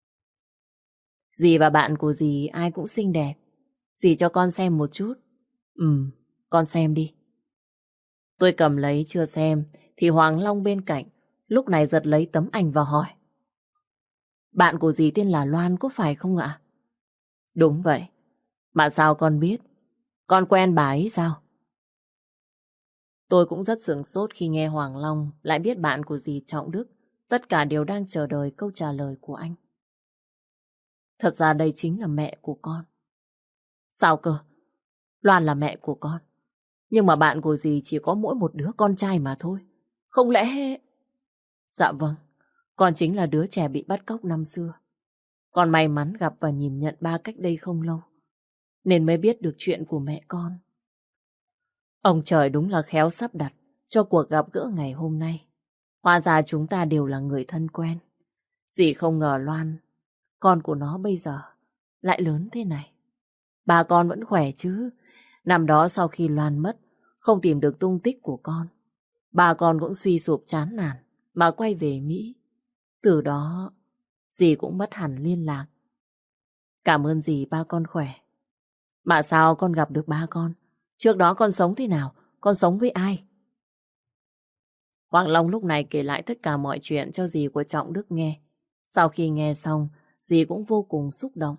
S1: Dì và bạn của dì ai cũng xinh đẹp. Dì cho con xem một chút. Ừ, con xem đi. Tôi cầm lấy chưa xem thì Hoàng Long bên cạnh lúc này giật lấy tấm ảnh và hỏi. Bạn của dì tên là Loan có phải không ạ? Đúng vậy. Mà sao con biết? Con quen bà ấy sao? Tôi cũng rất sửng sốt khi nghe Hoàng Long lại biết bạn của dì Trọng Đức. Tất cả đều đang chờ đợi câu trả lời của anh. Thật ra đây chính là mẹ của con. Sao cơ? Loan là mẹ của con. Nhưng mà bạn của dì chỉ có mỗi một đứa con trai mà thôi. Không lẽ... Dạ vâng, con chính là đứa trẻ bị bắt cóc năm xưa. Con may mắn gặp và nhìn nhận ba cách đây không lâu, nên mới biết được chuyện của mẹ con. Ông trời đúng là khéo sắp đặt cho cuộc gặp gỡ ngày hôm nay. Hóa ra chúng ta đều là người thân quen. Dì không ngờ Loan, con của nó bây giờ, lại lớn thế này. Ba con vẫn khỏe chứ. Năm đó sau khi Loan mất, không tìm được tung tích của con, ba con cũng suy sụp chán nản mà quay về Mỹ. Từ đó, dì cũng mất hẳn liên lạc. Cảm ơn dì, ba con khỏe. Mà sao con gặp được ba con? Trước đó con sống thế nào? Con sống với ai? Hoàng Long lúc này kể lại tất cả mọi chuyện cho dì của Trọng Đức nghe. Sau khi nghe xong, dì cũng vô cùng xúc động.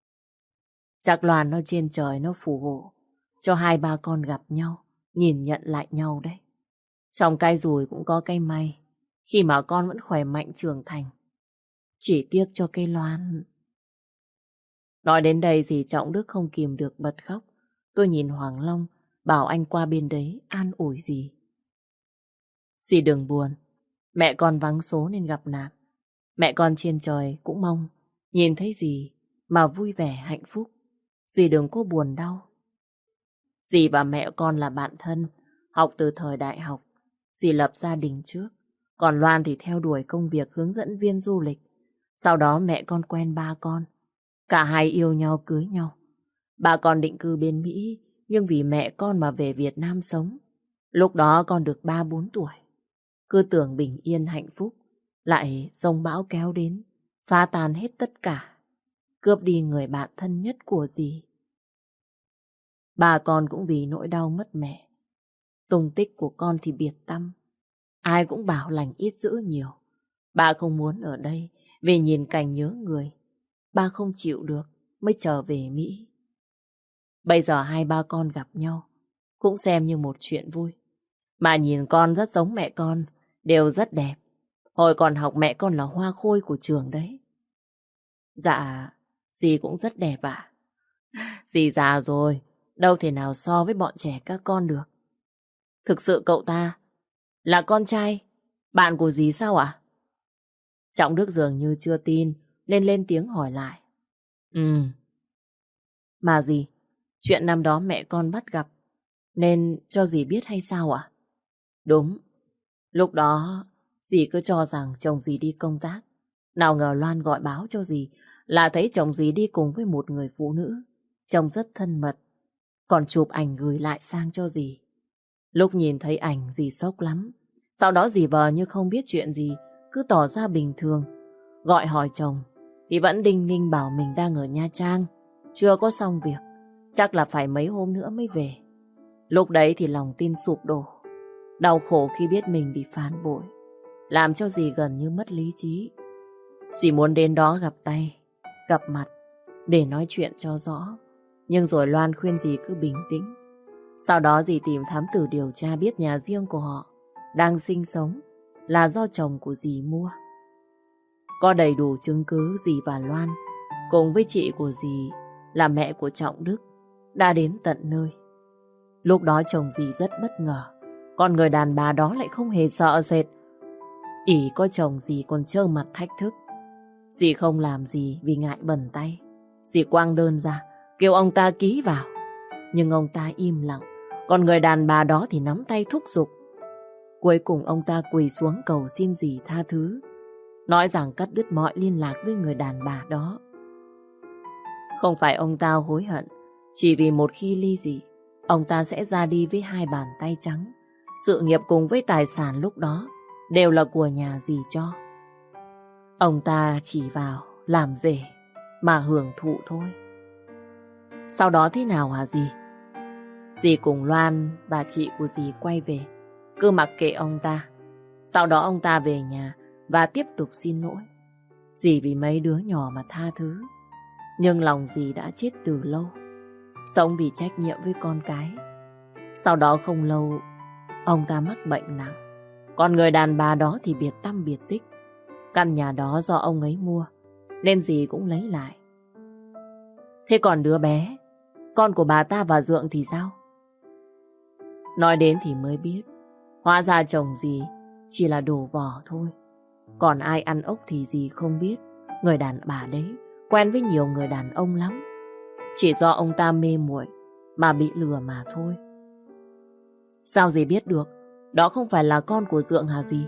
S1: Chắc Loan nó trên trời nó phù hộ cho hai ba con gặp nhau, nhìn nhận lại nhau đấy. Trong cái rủi cũng có cái may, khi mà con vẫn khỏe mạnh trưởng thành. Chỉ tiếc cho cây Loan. Nói đến đây dì Trọng Đức không kìm được bật khóc. Tôi nhìn Hoàng Long, bảo anh qua bên đấy an ủi dì. Dì đừng buồn, mẹ con vắng số nên gặp nạn. Mẹ con trên trời cũng mong nhìn thấy dì mà vui vẻ hạnh phúc. Dì đừng có buồn đau. Dì và mẹ con là bạn thân, học từ thời đại học. Dì lập gia đình trước, còn Loan thì theo đuổi công việc hướng dẫn viên du lịch. Sau đó mẹ con quen ba con. Cả hai yêu nhau cưới nhau. Bà con định cư bên Mỹ, nhưng vì mẹ con mà về Việt Nam sống. Lúc đó con được ba bốn tuổi. Cứ tưởng bình yên hạnh phúc, lại giông bão kéo đến, phá tan hết tất cả, cướp đi người bạn thân nhất của dì. Bà con cũng vì nỗi đau mất mẹ. Tung tích của con thì biệt tăm. Ai cũng bảo lành ít dữ nhiều. Bà không muốn ở đây vì nhìn cảnh nhớ người. Bà không chịu được mới trở về Mỹ. Bây giờ hai ba con gặp nhau cũng xem như một chuyện vui. Mà nhìn con rất giống mẹ con, đều rất đẹp. Hồi còn học mẹ con là hoa khôi của trường đấy. Dạ, dì cũng rất đẹp ạ. Dì già rồi, đâu thể nào so với bọn trẻ các con được. Thực sự cậu ta là con trai bạn của dì sao ạ? Trọng Đức dường như chưa tin, nên lên tiếng hỏi lại. Ừ. Mà dì, chuyện năm đó mẹ con bắt gặp, nên cho dì biết hay sao ạ? Đúng. Lúc đó, dì cứ cho rằng chồng dì đi công tác. Nào ngờ Loan gọi báo cho dì là thấy chồng dì đi cùng với một người phụ nữ. Trông rất thân mật. Còn chụp ảnh gửi lại sang cho dì. Lúc nhìn thấy ảnh dì sốc lắm. Sau đó dì vờ như không biết chuyện gì, cứ tỏ ra bình thường. Gọi hỏi chồng thì vẫn đinh ninh bảo mình đang ở Nha Trang, chưa có xong việc, chắc là phải mấy hôm nữa mới về. Lúc đấy thì lòng tin sụp đổ, đau khổ khi biết mình bị phản bội, làm cho dì gần như mất lý trí. Dì muốn đến đó gặp tay, gặp mặt để nói chuyện cho rõ. Nhưng rồi Loan khuyên dì cứ bình tĩnh. Sau đó dì tìm thám tử điều tra biết nhà riêng của họ đang sinh sống là do chồng của dì mua. Có đầy đủ chứng cứ dì và Loan cùng với chị của dì là mẹ của Trọng Đức đã đến tận nơi. Lúc đó chồng dì rất bất ngờ, còn người đàn bà đó lại không hề sợ sệt. ỷ có chồng dì còn trơ mặt thách thức. Dì không làm gì vì ngại bẩn tay. Dì quăng đơn ra kêu ông ta ký vào, nhưng ông ta im lặng. Còn người đàn bà đó thì nắm tay thúc giục. Cuối cùng ông ta quỳ xuống cầu xin dì tha thứ, nói rằng cắt đứt mọi liên lạc với người đàn bà đó. Không phải ông ta hối hận, chỉ vì một khi ly dị, ông ta sẽ ra đi với hai bàn tay trắng. Sự nghiệp cùng với tài sản lúc đó đều là của nhà dì cho. Ông ta chỉ vào làm rể mà hưởng thụ thôi. Sau đó thế nào hả dì? Dì cùng Loan và chị của dì quay về, cứ mặc kệ ông ta. Sau đó ông ta về nhà và tiếp tục xin lỗi. Dì vì mấy đứa nhỏ mà tha thứ. Nhưng lòng dì đã chết từ lâu, sống vì trách nhiệm với con cái. Sau đó không lâu, ông ta mắc bệnh nặng. Còn người đàn bà đó thì biệt tăm biệt tích. Căn nhà đó do ông ấy mua, nên dì cũng lấy lại. Thế còn đứa bé, con của bà ta và Dượng thì sao? Nói đến thì mới biết, hóa ra chồng dì chỉ là đồ vỏ thôi. Còn ai ăn ốc thì dì không biết. Người đàn bà đấy quen với nhiều người đàn ông lắm. Chỉ do ông ta mê muội mà bị lừa mà thôi. Sao dì biết được đó không phải là con của Dượng hả dì?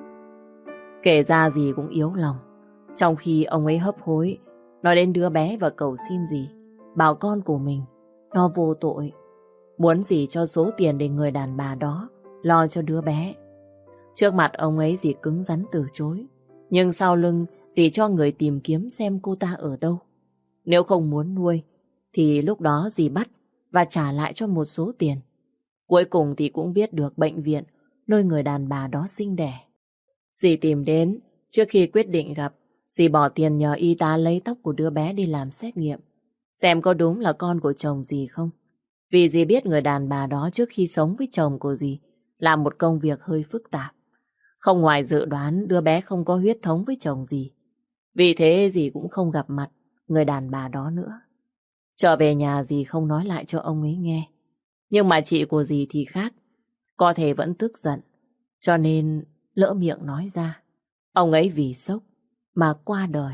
S1: Kể ra dì cũng yếu lòng. Trong khi ông ấy hấp hối nói đến đứa bé và cầu xin dì, bảo con của mình nó vô tội, muốn dì cho số tiền để người đàn bà đó lo cho đứa bé. Trước mặt ông ấy dì cứng rắn từ chối, nhưng sau lưng dì cho người tìm kiếm xem cô ta ở đâu. Nếu không muốn nuôi thì lúc đó dì bắt và trả lại cho một số tiền. Cuối cùng thì cũng biết được bệnh viện nơi người đàn bà đó sinh đẻ. Dì tìm đến, trước khi quyết định gặp, dì bỏ tiền nhờ y tá lấy tóc của đứa bé đi làm xét nghiệm, xem có đúng là con của chồng dì không. Vì dì biết người đàn bà đó trước khi sống với chồng của dì làm một công việc hơi phức tạp. Không ngoài dự đoán đứa bé không có huyết thống với chồng dì. Vì thế dì cũng không gặp mặt người đàn bà đó nữa. Trở về nhà dì không nói lại cho ông ấy nghe. Nhưng mà chị của dì thì khác, có thể vẫn tức giận, cho nên lỡ miệng nói ra. Ông ấy vì sốc mà qua đời.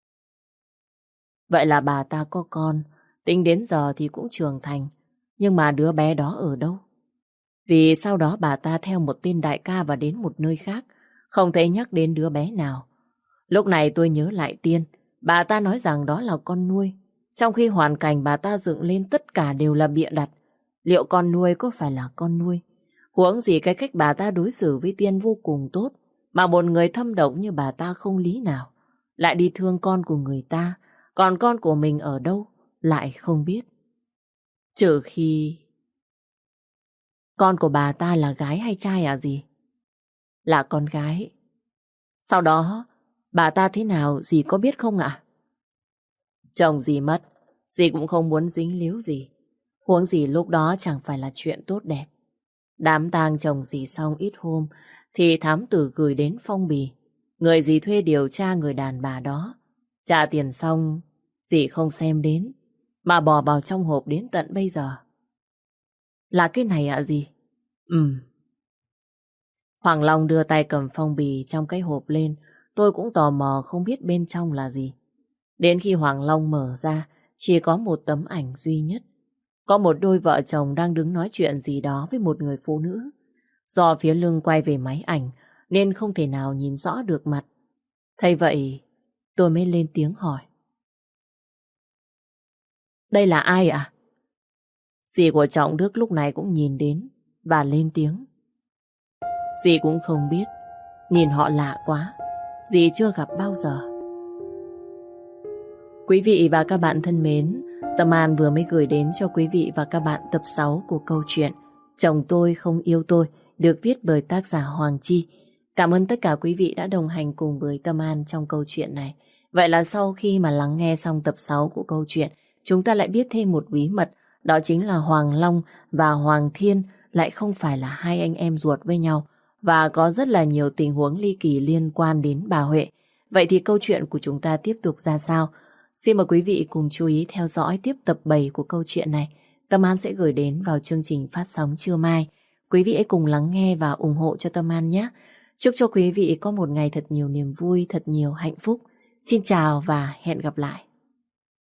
S1: Vậy là bà ta có con, tính đến giờ thì cũng trưởng thành. Nhưng mà đứa bé đó ở đâu? Vì sau đó bà ta theo một tên đại ca và đến một nơi khác, không thấy nhắc đến đứa bé nào. Lúc này tôi nhớ lại Tiên, bà ta nói rằng đó là con nuôi Trong khi hoàn cảnh bà ta dựng lên tất cả đều là bịa đặt. Liệu con nuôi có phải là con nuôi? Huống gì cái cách bà ta đối xử với Tiên vô cùng tốt, mà một người thâm độc như bà ta không lý nào lại đi thương con của người ta, còn con của mình ở đâu lại không biết. Trừ khi con của bà ta là gái hay trai à gì? Là con gái. Sau đó bà ta thế nào dì có biết không ạ? Chồng dì mất, dì cũng không muốn dính líu gì. Huống gì lúc đó chẳng phải là chuyện tốt đẹp. Đám tang chồng dì xong ít hôm thì thám tử gửi đến phong bì. Người dì thuê điều tra người đàn bà đó. Trả tiền xong, dì không xem đến, mà bỏ vào trong hộp đến tận bây giờ. Là cái này ạ dì? Ừm. Hoàng Long đưa tay cầm phong bì trong cái hộp lên. Tôi cũng tò mò không biết bên trong là gì. Đến khi Hoàng Long mở ra, chỉ có một tấm ảnh duy nhất. Có một đôi vợ chồng đang đứng nói chuyện gì đó với một người phụ nữ. Do phía lưng quay về máy ảnh nên không thể nào nhìn rõ được mặt. Thấy vậy, tôi mới lên tiếng hỏi. Đây là ai ạ? Dì của Trọng Đức lúc này cũng nhìn đến và lên tiếng. Dì cũng không biết, nhìn họ lạ quá, dì chưa gặp bao giờ. Quý vị và các bạn thân mến, Tâm An vừa mới gửi đến cho quý vị và các bạn tập sáu của câu chuyện Chồng Tôi Không Yêu Tôi, được viết bởi tác giả Hoàng Chi. Cảm ơn tất cả quý vị đã đồng hành cùng với Tâm An trong câu chuyện này. Vậy là sau khi mà lắng nghe xong tập sáu của câu chuyện, chúng ta lại biết thêm một bí mật, đó chính là Hoàng Long và Hoàng Thiên lại không phải là hai anh em ruột với nhau, và có rất là nhiều tình huống ly kỳ liên quan đến bà Huệ. Vậy thì câu chuyện của chúng ta tiếp tục ra sao? Xin mời quý vị cùng chú ý theo dõi tiếp tập bảy của câu chuyện này. Tâm An sẽ gửi đến vào chương trình phát sóng trưa mai. Quý vị hãy cùng lắng nghe và ủng hộ cho Tâm An nhé. Chúc cho quý vị có một ngày thật nhiều niềm vui, thật nhiều hạnh phúc. Xin chào và hẹn gặp lại.